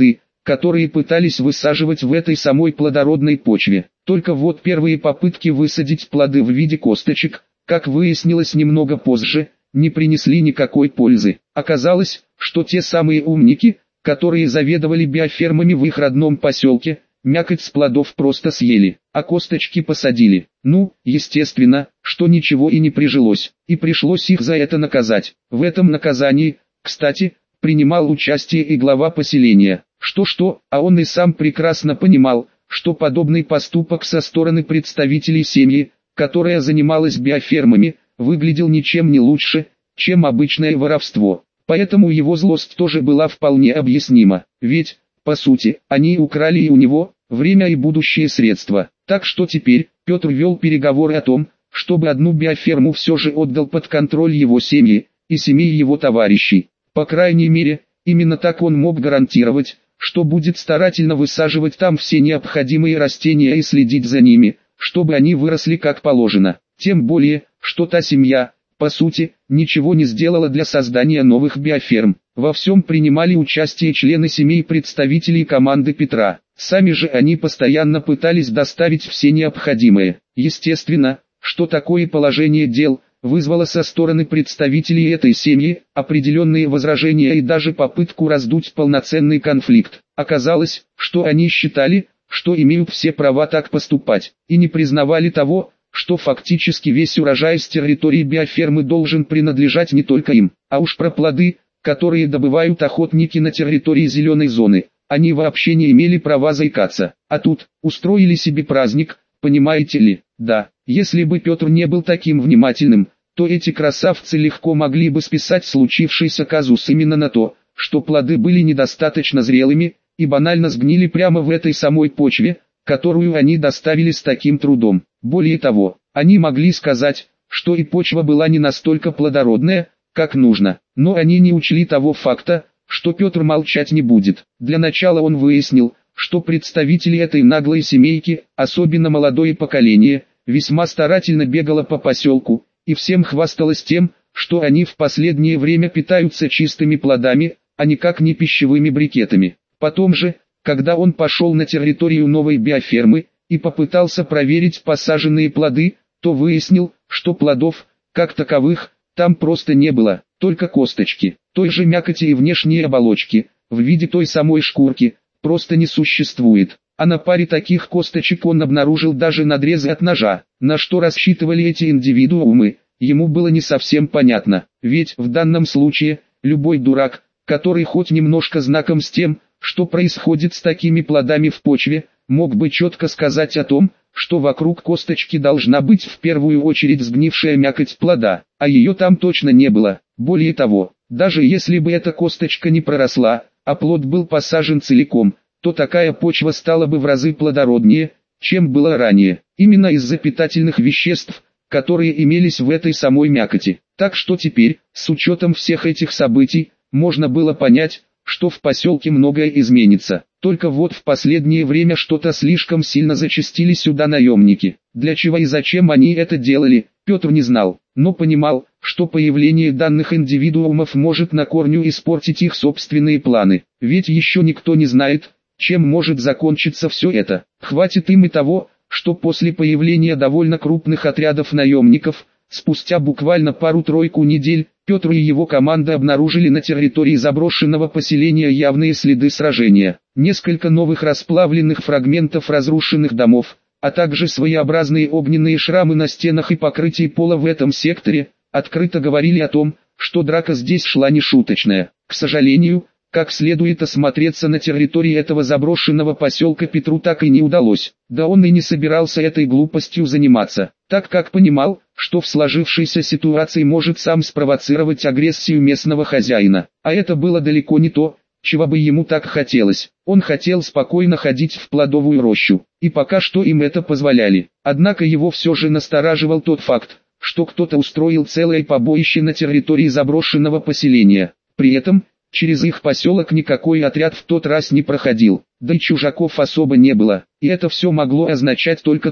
которые пытались высаживать в этой самой плодородной почве. Только вот первые попытки высадить плоды в виде косточек, как выяснилось немного позже, не принесли никакой пользы. Оказалось, что те самые умники, которые заведовали биофермами в их родном поселке, мякоть с плодов просто съели, а косточки посадили. Ну, естественно, что ничего и не прижилось, и пришлось их за это наказать. В этом наказании, кстати, принимал участие и глава поселения. Что-что, а он и сам прекрасно понимал, что подобный поступок со стороны представителей семьи, которая занималась биофермами, выглядел ничем не лучше, чем обычное воровство. Поэтому его злость тоже была вполне объяснима, ведь, по сути, они украли и у него время и будущие средства. Так что теперь Петр вел переговоры о том, чтобы одну биоферму все же отдал под контроль его семьи и семьи его товарищей. По крайней мере, именно так он мог гарантировать, что будет старательно высаживать там все необходимые растения и следить за ними, чтобы они выросли как положено. Тем более, что та семья, по сути, ничего не сделала для создания новых биоферм. Во всем принимали участие члены семей представителей команды Петра. Сами же они постоянно пытались доставить все необходимое. Естественно, что такое положение дел вызвало со стороны представителей этой семьи определенные возражения и даже попытку раздуть полноценный конфликт. Оказалось, что они считали, что имеют все права так поступать, и не признавали того, что фактически весь урожай с территории биофермы должен принадлежать не только им, а уж про плоды, которые добывают охотники на территории зеленой зоны, они вообще не имели права заикаться. А тут, устроили себе праздник, понимаете ли? Да, если бы Петр не был таким внимательным, то эти красавцы легко могли бы списать случившийся казус именно на то, что плоды были недостаточно зрелыми, и банально сгнили прямо в этой самой почве, которую они доставили с таким трудом. Более того, они могли сказать, что и почва была не настолько плодородная, как нужно, но они не учли того факта, что Петр молчать не будет. Для начала он выяснил, что представители этой наглой семейки, особенно молодое поколение, весьма старательно бегало по поселку, и всем хвасталось тем, что они в последнее время питаются чистыми плодами, а никак не пищевыми брикетами. Потом же, когда он пошел на территорию новой биофермы и попытался проверить посаженные плоды, то выяснил, что плодов, как таковых, там просто не было, только косточки, той же мякоти и внешней оболочки, в виде той самой шкурки, просто не существует. А на паре таких косточек он обнаружил даже надрезы от ножа. На что рассчитывали эти индивидуумы, ему было не совсем понятно, ведь в данном случае, любой дурак, который хоть немножко знаком с тем, что происходит с такими плодами в почве, мог бы четко сказать о том, что вокруг косточки должна быть в первую очередь сгнившая мякоть плода, а ее там точно не было. Более того, даже если бы эта косточка не проросла, а плод был посажен целиком, то такая почва стала бы в разы плодороднее, чем было ранее, именно из-за питательных веществ, которые имелись в этой самой мякоти. Так что теперь, с учетом всех этих событий, можно было понять, что в поселке многое изменится. Только вот в последнее время что-то слишком сильно зачастили сюда наемники. Для чего и зачем они это делали, Петр не знал, но понимал, что появление данных индивидуумов может на корню испортить их собственные планы. Ведь еще никто не знает, чем может закончиться все это. Хватит им и того, что после появления довольно крупных отрядов наемников, спустя буквально пару-тройку недель, Петр и его команда обнаружили на территории заброшенного поселения явные следы сражения. Несколько новых расплавленных фрагментов разрушенных домов, а также своеобразные огненные шрамы на стенах и покрытии пола в этом секторе, открыто говорили о том, что драка здесь шла нешуточная. К сожалению, как следует осмотреться на территории этого заброшенного поселка Петру так и не удалось. Да он и не собирался этой глупостью заниматься, так как понимал, что в сложившейся ситуации может сам спровоцировать агрессию местного хозяина. А это было далеко не то, чего бы ему так хотелось. Он хотел спокойно ходить в плодовую рощу, и пока что им это позволяли. Однако его все же настораживал тот факт, что кто-то устроил целое побоище на территории заброшенного поселения. При этом, через их поселок никакой отряд в тот раз не проходил, да и чужаков особо не было, и это все могло означать только то,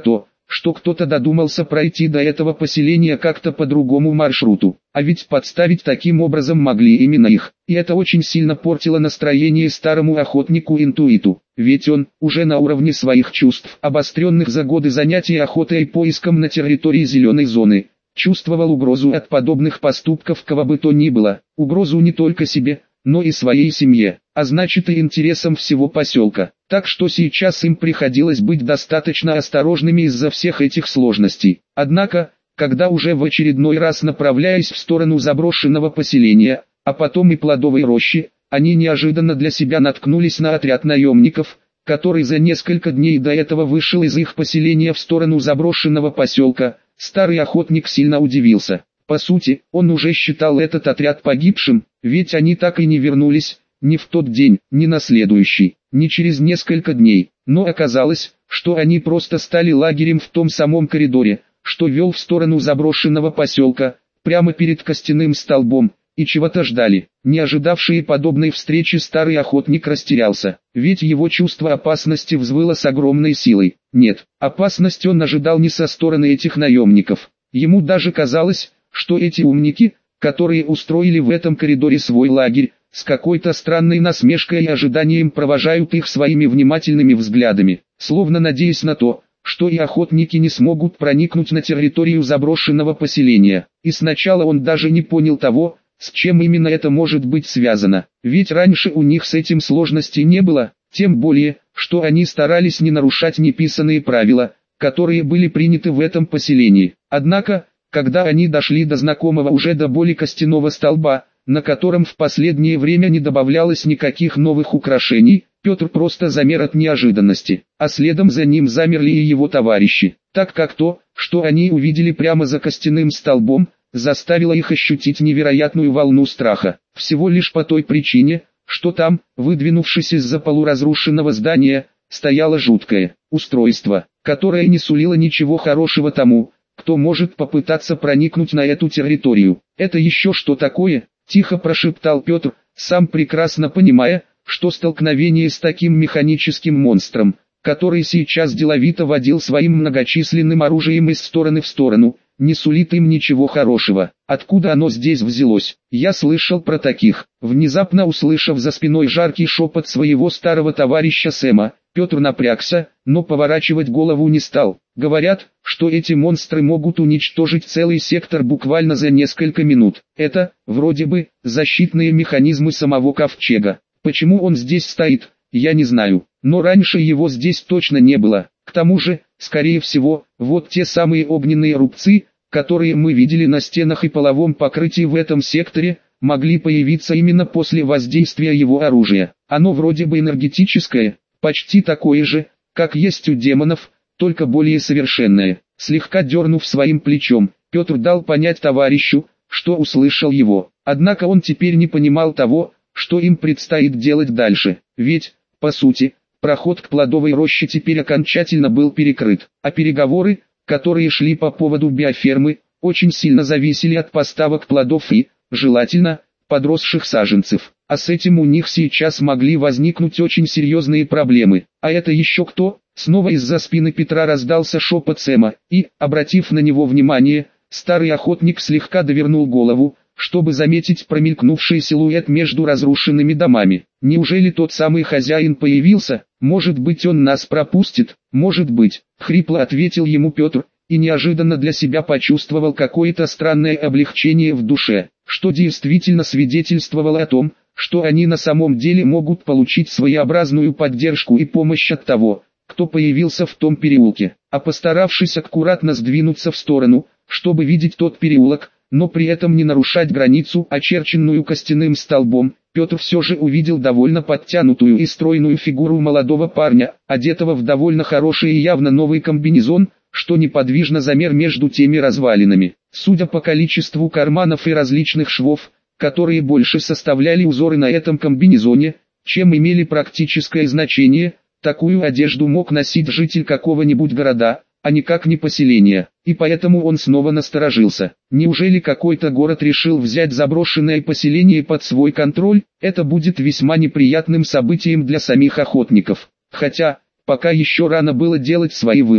что кто-то додумался пройти до этого поселения как-то по другому маршруту. А ведь подставить таким образом могли именно их. И это очень сильно портило настроение старому охотнику-интуиту. Ведь он, уже на уровне своих чувств, обостренных за годы занятий охотой и поиском на территории зеленой зоны, чувствовал угрозу от подобных поступков кого бы то ни было. Угрозу не только себе, но и своей семье, а значит и интересам всего поселка. Так что сейчас им приходилось быть достаточно осторожными из-за всех этих сложностей. Однако, когда уже в очередной раз направляясь в сторону заброшенного поселения, а потом и плодовой рощи, они неожиданно для себя наткнулись на отряд наемников, который за несколько дней до этого вышел из их поселения в сторону заброшенного поселка. Старый охотник сильно удивился. По сути, он уже считал этот отряд погибшим, ведь они так и не вернулись, ни в тот день, ни на следующий, ни через несколько дней. Но оказалось, что они просто стали лагерем в том самом коридоре, что вел в сторону заброшенного поселка, прямо перед костяным столбом, и чего-то ждали. Не ожидавший подобной встречи старый охотник растерялся, ведь его чувство опасности взвыло с огромной силой. Нет, опасность он ожидал не со стороны этих наемников. Ему даже казалось, что эти умники, которые устроили в этом коридоре свой лагерь, с какой-то странной насмешкой и ожиданием провожают их своими внимательными взглядами, словно надеясь на то, что и охотники не смогут проникнуть на территорию заброшенного поселения. И сначала он даже не понял того, с чем именно это может быть связано, ведь раньше у них с этим сложностей не было, тем более, что они старались не нарушать неписанные правила, которые были приняты в этом поселении. Однако, когда они дошли до знакомого уже до боли костяного столба, на котором в последнее время не добавлялось никаких новых украшений, Петр просто замер от неожиданности, а следом за ним замерли и его товарищи, так как то, что они увидели прямо за костяным столбом, заставило их ощутить невероятную волну страха, всего лишь по той причине, что там, выдвинувшись из-за полуразрушенного здания, стояло жуткое устройство, которое не сулило ничего хорошего тому, кто может попытаться проникнуть на эту территорию. «Это еще что такое?» – тихо прошептал Петр, сам прекрасно понимая, что столкновение с таким механическим монстром, который сейчас деловито водил своим многочисленным оружием из стороны в сторону, не сулит им ничего хорошего. Откуда оно здесь взялось? Я слышал про таких. Внезапно услышав за спиной жаркий шепот своего старого товарища Сэма, Петр напрягся, но поворачивать голову не стал. Говорят, что эти монстры могут уничтожить целый сектор буквально за несколько минут. Это, вроде бы, защитные механизмы самого ковчега. Почему он здесь стоит, я не знаю, но раньше его здесь точно не было. К тому же, скорее всего, вот те самые огненные рубцы, которые мы видели на стенах и половом покрытии в этом секторе, могли появиться именно после воздействия его оружия. Оно вроде бы энергетическое, почти такое же, как есть у демонов, только более совершенное. Слегка дернув своим плечом, Петр дал понять товарищу, что услышал его. Однако он теперь не понимал того, что им предстоит делать дальше, ведь, по сути, проход к плодовой роще теперь окончательно был перекрыт, а переговоры, которые шли по поводу биофермы, очень сильно зависели от поставок плодов и, желательно, подросших саженцев. А с этим у них сейчас могли возникнуть очень серьезные проблемы. А это еще кто? Снова из-за спины Петра раздался шепот Сэма, и, обратив на него внимание, старый охотник слегка довернул голову, чтобы заметить промелькнувший силуэт между разрушенными домами. Неужели тот самый хозяин появился? Может быть, он нас пропустит? Может быть, хрипло ответил ему Петр, и неожиданно для себя почувствовал какое-то странное облегчение в душе, что действительно свидетельствовало о том, что они на самом деле могут получить своеобразную поддержку и помощь от того, кто появился в том переулке. А постаравшись аккуратно сдвинуться в сторону, чтобы видеть тот переулок, но при этом не нарушать границу, очерченную костяным столбом, Петр все же увидел довольно подтянутую и стройную фигуру молодого парня, одетого в довольно хороший и явно новый комбинезон, что неподвижно замер между теми развалинами. Судя по количеству карманов и различных швов, которые больше составляли узоры на этом комбинезоне, чем имели практическое значение, такую одежду мог носить житель какого-нибудь города, а никак не поселения, и поэтому он снова насторожился. Неужели какой-то город решил взять заброшенное поселение под свой контроль? Это будет весьма неприятным событием для самих охотников. Хотя, пока еще рано было делать свои выводы.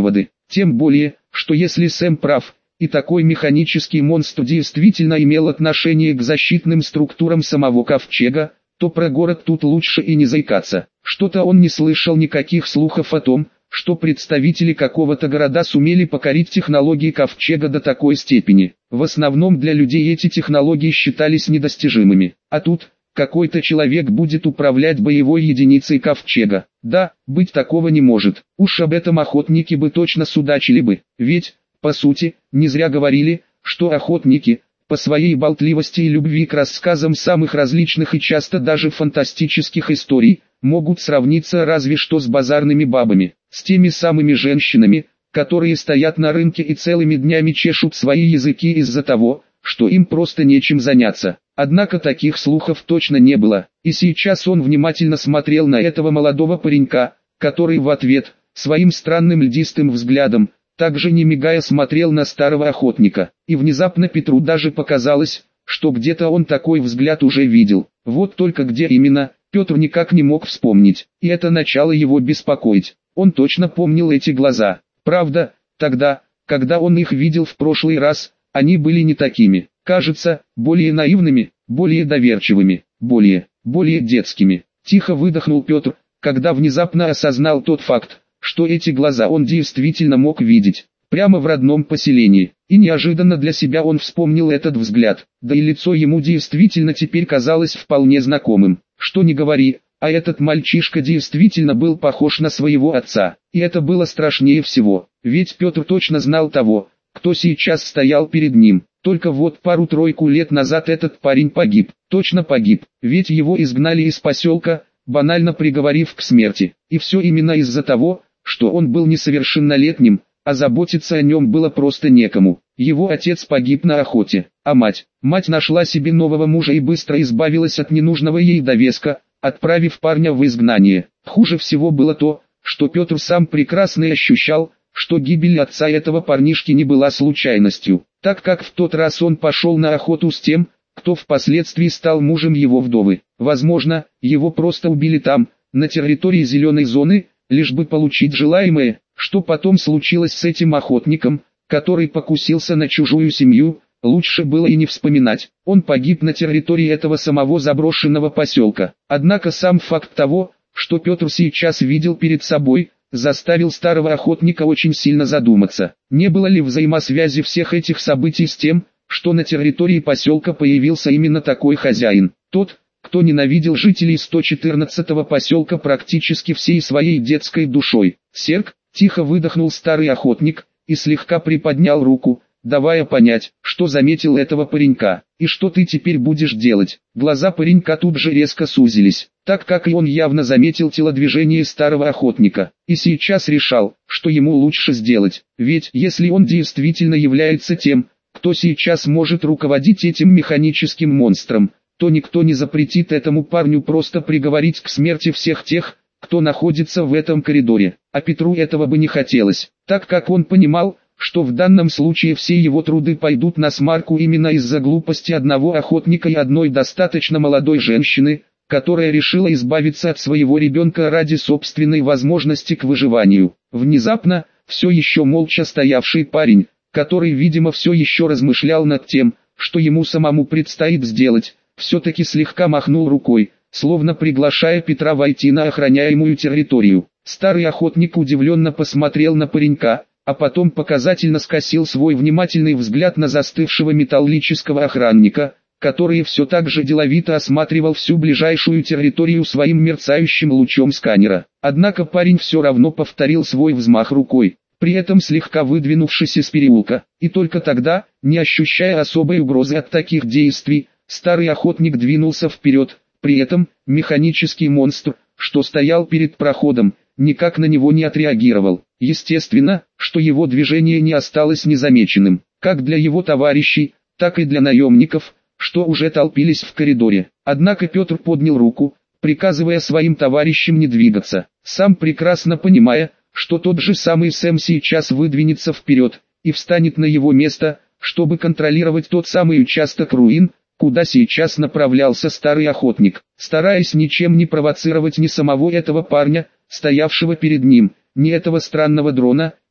Тем более, что если Сэм прав, и такой механический монстр действительно имел отношение к защитным структурам самого ковчега, то про город тут лучше и не заикаться. Что-то он не слышал никаких слухов о том, что представители какого-то города сумели покорить технологии ковчега до такой степени. В основном для людей эти технологии считались недостижимыми. А тут, какой-то человек будет управлять боевой единицей ковчега. Да, быть такого не может. Уж об этом охотники бы точно судачили бы. Ведь, по сути, не зря говорили, что охотники, по своей болтливости и любви к рассказам самых различных и часто даже фантастических историй, могут сравниться разве что с базарными бабами, с теми самыми женщинами, которые стоят на рынке и целыми днями чешут свои языки из-за того, что им просто нечем заняться. Однако таких слухов точно не было, и сейчас он внимательно смотрел на этого молодого паренька, который в ответ, своим странным льдистым взглядом, также не мигая смотрел на старого охотника, и внезапно Петру даже показалось, что где-то он такой взгляд уже видел. Вот только где именно, Петр никак не мог вспомнить, и это начало его беспокоить. Он точно помнил эти глаза. Правда, тогда, когда он их видел в прошлый раз, они были не такими, кажется, более наивными, более доверчивыми, более детскими. Тихо выдохнул Петр, когда внезапно осознал тот факт, что эти глаза он действительно мог видеть, прямо в родном поселении, и неожиданно для себя он вспомнил этот взгляд, да и лицо ему действительно теперь казалось вполне знакомым. Что ни говори, а этот мальчишка действительно был похож на своего отца, и это было страшнее всего, ведь Петр точно знал того, кто сейчас стоял перед ним, только вот пару-тройку лет назад этот парень погиб, точно погиб, ведь его изгнали из поселка, банально приговорив к смерти, и все именно из-за того, что он был несовершеннолетним, а заботиться о нем было просто некому. Его отец погиб на охоте, а мать нашла себе нового мужа и быстро избавилась от ненужного ей довеска, отправив парня в изгнание. Хуже всего было то, что Петр сам прекрасно ощущал, что гибель отца этого парнишки не была случайностью, так как в тот раз он пошел на охоту с тем, кто впоследствии стал мужем его вдовы. Возможно, его просто убили там, на территории зеленой зоны, лишь бы получить желаемое. Что потом случилось с этим охотником, который покусился на чужую семью, лучше было и не вспоминать. Он погиб на территории этого самого заброшенного поселка. Однако сам факт того, что Петр сейчас видел перед собой, заставил старого охотника очень сильно задуматься. Не было ли взаимосвязи всех этих событий с тем, что на территории поселка появился именно такой хозяин, тот, кто ненавидел жителей 114-го поселка практически всей своей детской душой. «Серк», — тихо выдохнул старый охотник, и слегка приподнял руку, давая понять, что заметил этого паренька. «И что ты теперь будешь делать?» Глаза паренька тут же резко сузились, так как и он явно заметил телодвижение старого охотника, и сейчас решал, что ему лучше сделать, ведь если он действительно является тем, кто сейчас может руководить этим механическим монстром, то никто не запретит этому парню просто приговорить к смерти всех тех, кто находится в этом коридоре. А Петру этого бы не хотелось, так как он понимал, что в данном случае все его труды пойдут на смарку именно из-за глупости одного охотника и одной достаточно молодой женщины, которая решила избавиться от своего ребенка ради собственной возможности к выживанию. Внезапно, все еще молча стоявший парень, который, видимо, все еще размышлял над тем, что ему самому предстоит сделать, все-таки слегка махнул рукой, словно приглашая Петра войти на охраняемую территорию. Старый охотник удивленно посмотрел на паренька, а потом показательно скосил свой внимательный взгляд на застывшего металлического охранника, который все так же деловито осматривал всю ближайшую территорию своим мерцающим лучом сканера. Однако парень все равно повторил свой взмах рукой, при этом слегка выдвинувшись из переулка, и только тогда, не ощущая особой угрозы от таких действий, старый охотник двинулся вперед. При этом, механический монстр, что стоял перед проходом, никак на него не отреагировал. Естественно, что его движение не осталось незамеченным, как для его товарищей, так и для наемников, что уже толпились в коридоре. Однако Петр поднял руку, приказывая своим товарищам не двигаться, сам прекрасно понимая, что тот же самый Сэм сейчас выдвинется вперед и встанет на его место, чтобы контролировать тот самый участок руин, куда сейчас направлялся старый охотник, стараясь ничем не провоцировать ни самого этого парня, стоявшего перед ним, ни этого странного дрона,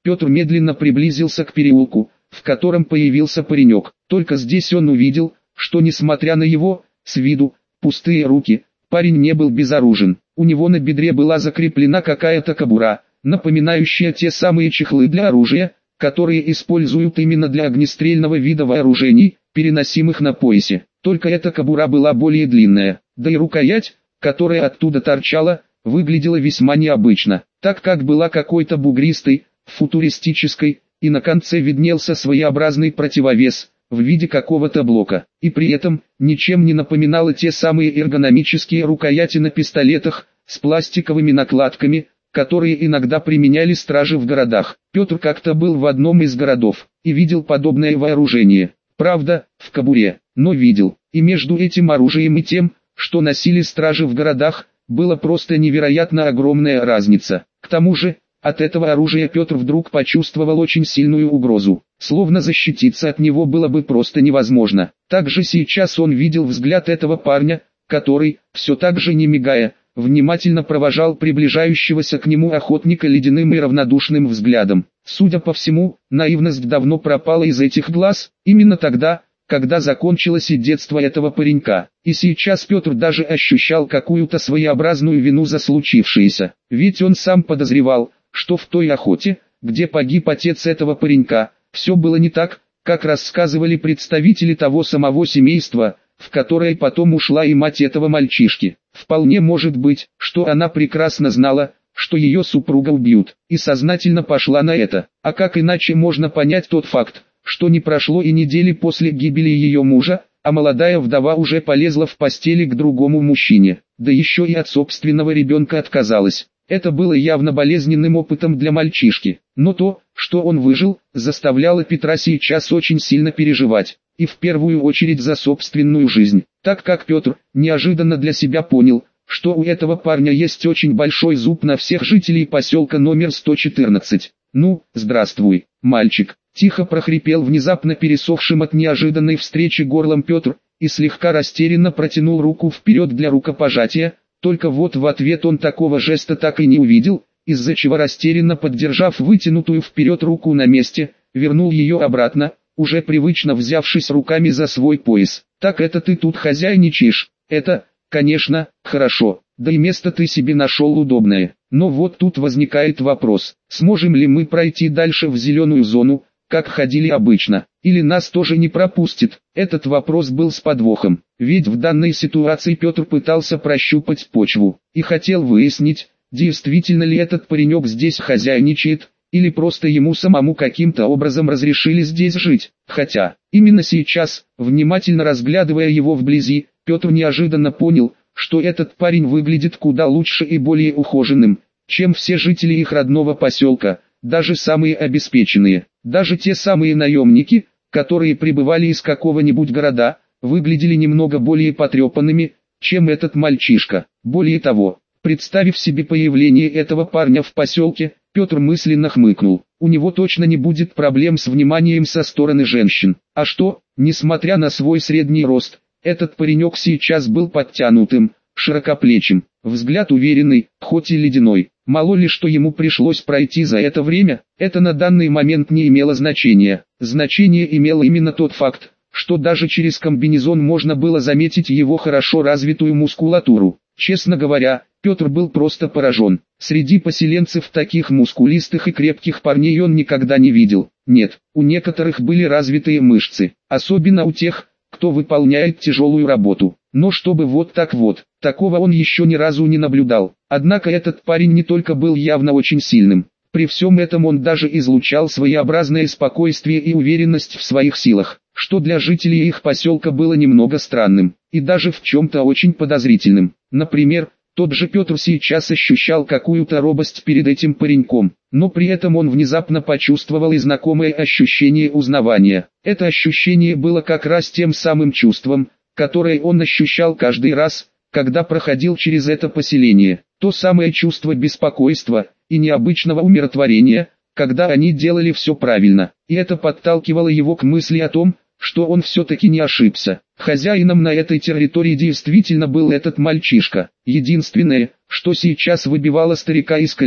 Петр медленно приблизился к переулку, в котором появился паренек. Только здесь он увидел, что несмотря на его, с виду, пустые руки, парень не был безоружен. У него на бедре была закреплена какая-то кобура, напоминающая те самые чехлы для оружия, которые используют именно для огнестрельного вида вооружений, переносимых на поясе. Только эта кобура была более длинная, да и рукоять, которая оттуда торчала, выглядела весьма необычно, так как была какой-то бугристой, футуристической, и на конце виднелся своеобразный противовес, в виде какого-то блока, и при этом, ничем не напоминала те самые эргономические рукояти на пистолетах, с пластиковыми накладками, которые иногда применяли стражи в городах. Петр как-то был в одном из городов, и видел подобное вооружение, правда, в кобуре, но видел, и между этим оружием и тем, что носили стражи в городах, была просто невероятно огромная разница. К тому же, от этого оружия Петр вдруг почувствовал очень сильную угрозу, словно защититься от него было бы просто невозможно. Также сейчас он видел взгляд этого парня, который, все так же не мигая, внимательно провожал приближающегося к нему охотника ледяным и равнодушным взглядом. Судя по всему, наивность давно пропала из этих глаз, именно тогда, когда закончилось и детство этого паренька. И сейчас Петр даже ощущал какую-то своеобразную вину за случившееся, ведь он сам подозревал, что в той охоте, где погиб отец этого паренька, все было не так, как рассказывали представители того самого семейства, в которое потом ушла и мать этого мальчишки. Вполне может быть, что она прекрасно знала, что ее супруга убьют, и сознательно пошла на это. А как иначе можно понять тот факт, что не прошло и недели после гибели ее мужа, а молодая вдова уже полезла в постели к другому мужчине, да еще и от собственного ребенка отказалась. Это было явно болезненным опытом для мальчишки, но то, что он выжил, заставляло Петра сейчас очень сильно переживать, и в первую очередь за собственную жизнь, так как Петр неожиданно для себя понял, что у этого парня есть очень большой зуб на всех жителей поселка номер 114. «Ну, здравствуй, мальчик», — тихо прохрипел внезапно пересохшим от неожиданной встречи горлом Петр, и слегка растерянно протянул руку вперед для рукопожатия. Только вот в ответ он такого жеста так и не увидел, из-за чего растерянно поддержав вытянутую вперед руку на месте, вернул ее обратно, уже привычно взявшись руками за свой пояс. «Так это ты тут хозяйничаешь? Это, конечно, хорошо, да и место ты себе нашел удобное. Но вот тут возникает вопрос, сможем ли мы пройти дальше в зеленую зону, как ходили обычно, или нас тоже не пропустит?» Этот вопрос был с подвохом, ведь в данной ситуации Петр пытался прощупать почву, и хотел выяснить, действительно ли этот паренек здесь хозяйничает, или просто ему самому каким-то образом разрешили здесь жить. Хотя, именно сейчас, внимательно разглядывая его вблизи, Петр неожиданно понял, что этот парень выглядит куда лучше и более ухоженным, чем все жители их родного поселка, даже самые обеспеченные. Даже те самые наемники, которые прибывали из какого-нибудь города, выглядели немного более потрепанными, чем этот мальчишка. Более того, представив себе появление этого парня в поселке, Петр мысленно хмыкнул. У него точно не будет проблем с вниманием со стороны женщин. А что, несмотря на свой средний рост, этот паренек сейчас был подтянутым, широкоплечим, взгляд уверенный, хоть и ледяной. Мало ли что ему пришлось пройти за это время, это на данный момент не имело значения. Значение имел именно тот факт, что даже через комбинезон можно было заметить его хорошо развитую мускулатуру. Честно говоря, Петр был просто поражен. Среди поселенцев таких мускулистых и крепких парней он никогда не видел. Нет, у некоторых были развитые мышцы, особенно у тех, кто выполняет тяжелую работу. Но чтобы вот так вот, такого он еще ни разу не наблюдал. Однако этот парень не только был явно очень сильным, при всем этом он даже излучал своеобразное спокойствие и уверенность в своих силах, что для жителей их поселка было немного странным, и даже в чем-то очень подозрительным. Например, тот же Петр сейчас ощущал какую-то робость перед этим пареньком, но при этом он внезапно почувствовал и знакомое ощущение узнавания. Это ощущение было как раз тем самым чувством, которое он ощущал каждый раз, когда проходил через это поселение. То самое чувство беспокойства и необычного умиротворения, когда они делали все правильно. И это подталкивало его к мысли о том, что он все-таки не ошибся. Хозяином на этой территории действительно был этот мальчишка. Единственное, что сейчас выбивало старика из колеи,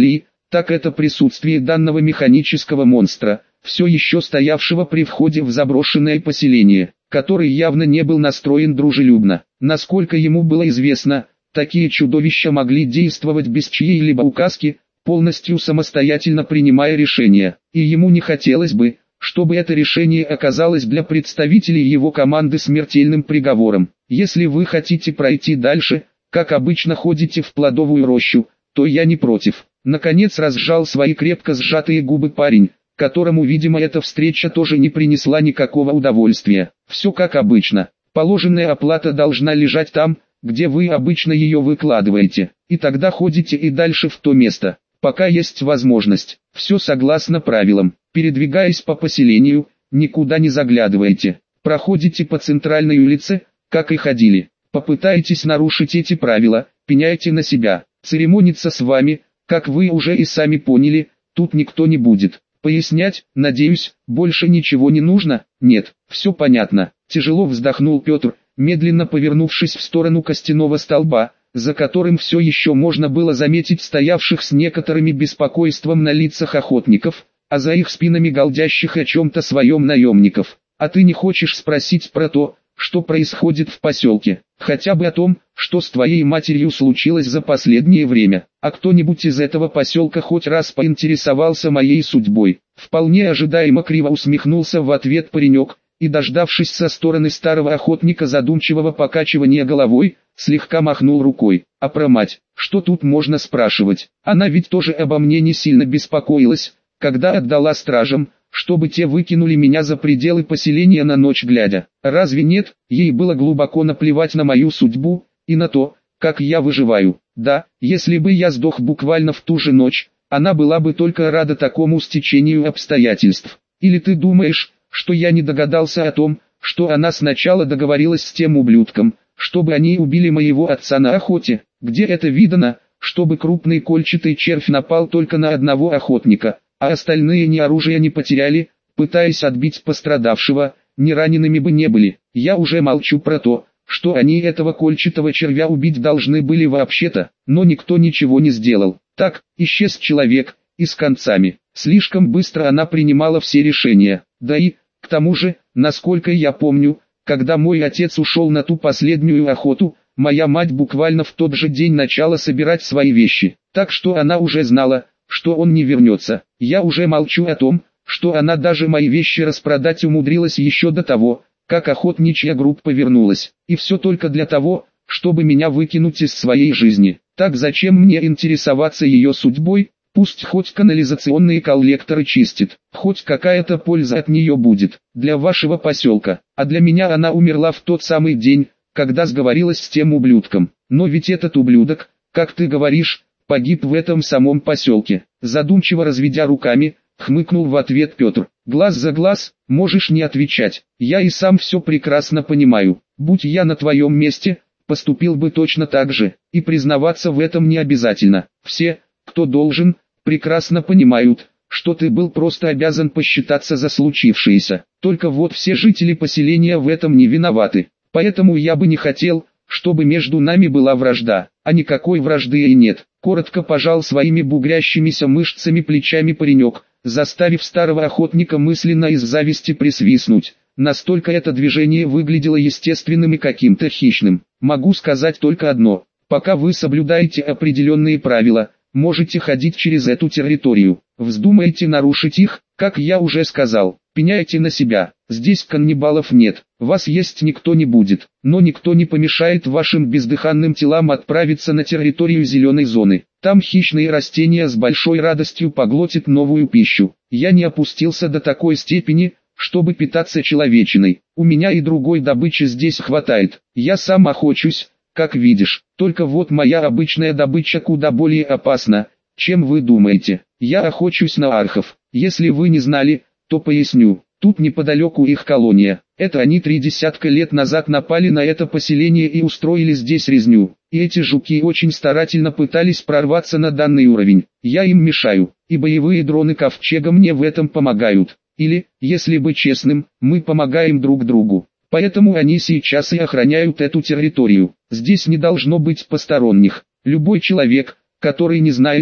так это присутствие данного механического монстра, все еще стоявшего при входе в заброшенное поселение, который явно не был настроен дружелюбно. Насколько ему было известно, такие чудовища могли действовать без чьей-либо указки, полностью самостоятельно принимая решения, и ему не хотелось бы, чтобы это решение оказалось для представителей его команды смертельным приговором. Если вы хотите пройти дальше, как обычно ходите в плодовую рощу, то я не против. Наконец разжал свои крепко сжатые губы парень, которому, видимо, эта встреча тоже не принесла никакого удовольствия. Все как обычно. Положенная оплата должна лежать там, где вы обычно ее выкладываете, и тогда ходите и дальше в то место, пока есть возможность. Все согласно правилам. Передвигаясь по поселению, никуда не заглядывайте. Проходите по центральной улице, как и ходили. Попытайтесь нарушить эти правила, пеняйте на себя. Церемониться с вами, как вы уже и сами поняли, тут никто не будет. Пояснять, надеюсь, больше ничего не нужно? Нет, все понятно. Тяжело вздохнул Петр, медленно повернувшись в сторону костяного столба, за которым все еще можно было заметить стоявших с некоторым беспокойством на лицах охотников, а за их спинами галдящих о чем-то своем наемников. А ты не хочешь спросить про то, что происходит в поселке, хотя бы о том, что с твоей матерью случилось за последнее время, а кто-нибудь из этого поселка хоть раз поинтересовался моей судьбой? Вполне ожидаемо криво усмехнулся в ответ паренек, и, дождавшись со стороны старого охотника задумчивого покачивания головой, слегка махнул рукой. А про мать, что тут можно спрашивать? Она ведь тоже обо мне не сильно беспокоилась, когда отдала стражам, чтобы те выкинули меня за пределы поселения на ночь глядя. Разве нет? Ей было глубоко наплевать на мою судьбу, и на то, как я выживаю. Да, если бы я сдох буквально в ту же ночь, она была бы только рада такому стечению обстоятельств. Или ты думаешь, что я не догадался о том, что она сначала договорилась с тем ублюдком, чтобы они убили моего отца на охоте? Где это видано, чтобы крупный кольчатый червь напал только на одного охотника, а остальные ни оружия не потеряли, пытаясь отбить пострадавшего, ни ранеными бы не были. Я уже молчу про то, что они этого кольчатого червя убить должны были вообще-то, но никто ничего не сделал. Так, исчез человек, и с концами. Слишком быстро она принимала все решения. Да и, к тому же, насколько я помню, когда мой отец ушел на ту последнюю охоту, моя мать буквально в тот же день начала собирать свои вещи. Так что она уже знала, что он не вернется. Я уже молчу о том, что она даже мои вещи распродать умудрилась еще до того, как охотничья группа вернулась. И все только для того, чтобы меня выкинуть из своей жизни. Так зачем мне интересоваться ее судьбой? Пусть хоть канализационные коллекторы чистит, хоть какая-то польза от нее будет, для вашего поселка. А для меня она умерла в тот самый день, когда сговорилась с тем ублюдком. Но ведь этот ублюдок, как ты говоришь, погиб в этом самом поселке. Задумчиво разведя руками, хмыкнул в ответ Петр. Глаз за глаз, можешь не отвечать. Я и сам все прекрасно понимаю. Будь я на твоем месте, поступил бы точно так же. И признаваться в этом не обязательно. Все, кто должен, прекрасно понимают, что ты был просто обязан посчитаться за случившееся. Только вот все жители поселения в этом не виноваты. Поэтому я бы не хотел, чтобы между нами была вражда, а никакой вражды и нет. Коротко пожал своими бугрящимися мышцами плечами паренек, заставив старого охотника мысленно из зависти присвистнуть. Настолько это движение выглядело естественным и каким-то хищным. Могу сказать только одно: пока вы соблюдаете определенные правила, можете ходить через эту территорию. Вздумаете нарушить их, как я уже сказал, пеняйте на себя. Здесь каннибалов нет, вас есть никто не будет, но никто не помешает вашим бездыханным телам отправиться на территорию зеленой зоны. Там хищные растения с большой радостью поглотят новую пищу. Я не опустился до такой степени, чтобы питаться человечиной. У меня и другой добычи здесь хватает. Я сам охочусь, как видишь. Только вот моя обычная добыча куда более опасна, чем вы думаете. Я охочусь на архов. Если вы не знали, то поясню. Тут неподалеку их колония. Это они 30 лет назад напали на это поселение и устроили здесь резню. И эти жуки очень старательно пытались прорваться на данный уровень. Я им мешаю, и боевые дроны Ковчега мне в этом помогают. Или, если быть честным, мы помогаем друг другу. Поэтому они сейчас и охраняют эту территорию. Здесь не должно быть посторонних. Любой человек, который не знает,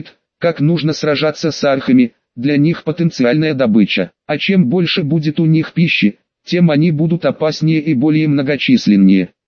как нужно сражаться с архами, для них потенциальная добыча. А чем больше будет у них пищи, тем они будут опаснее и более многочисленнее.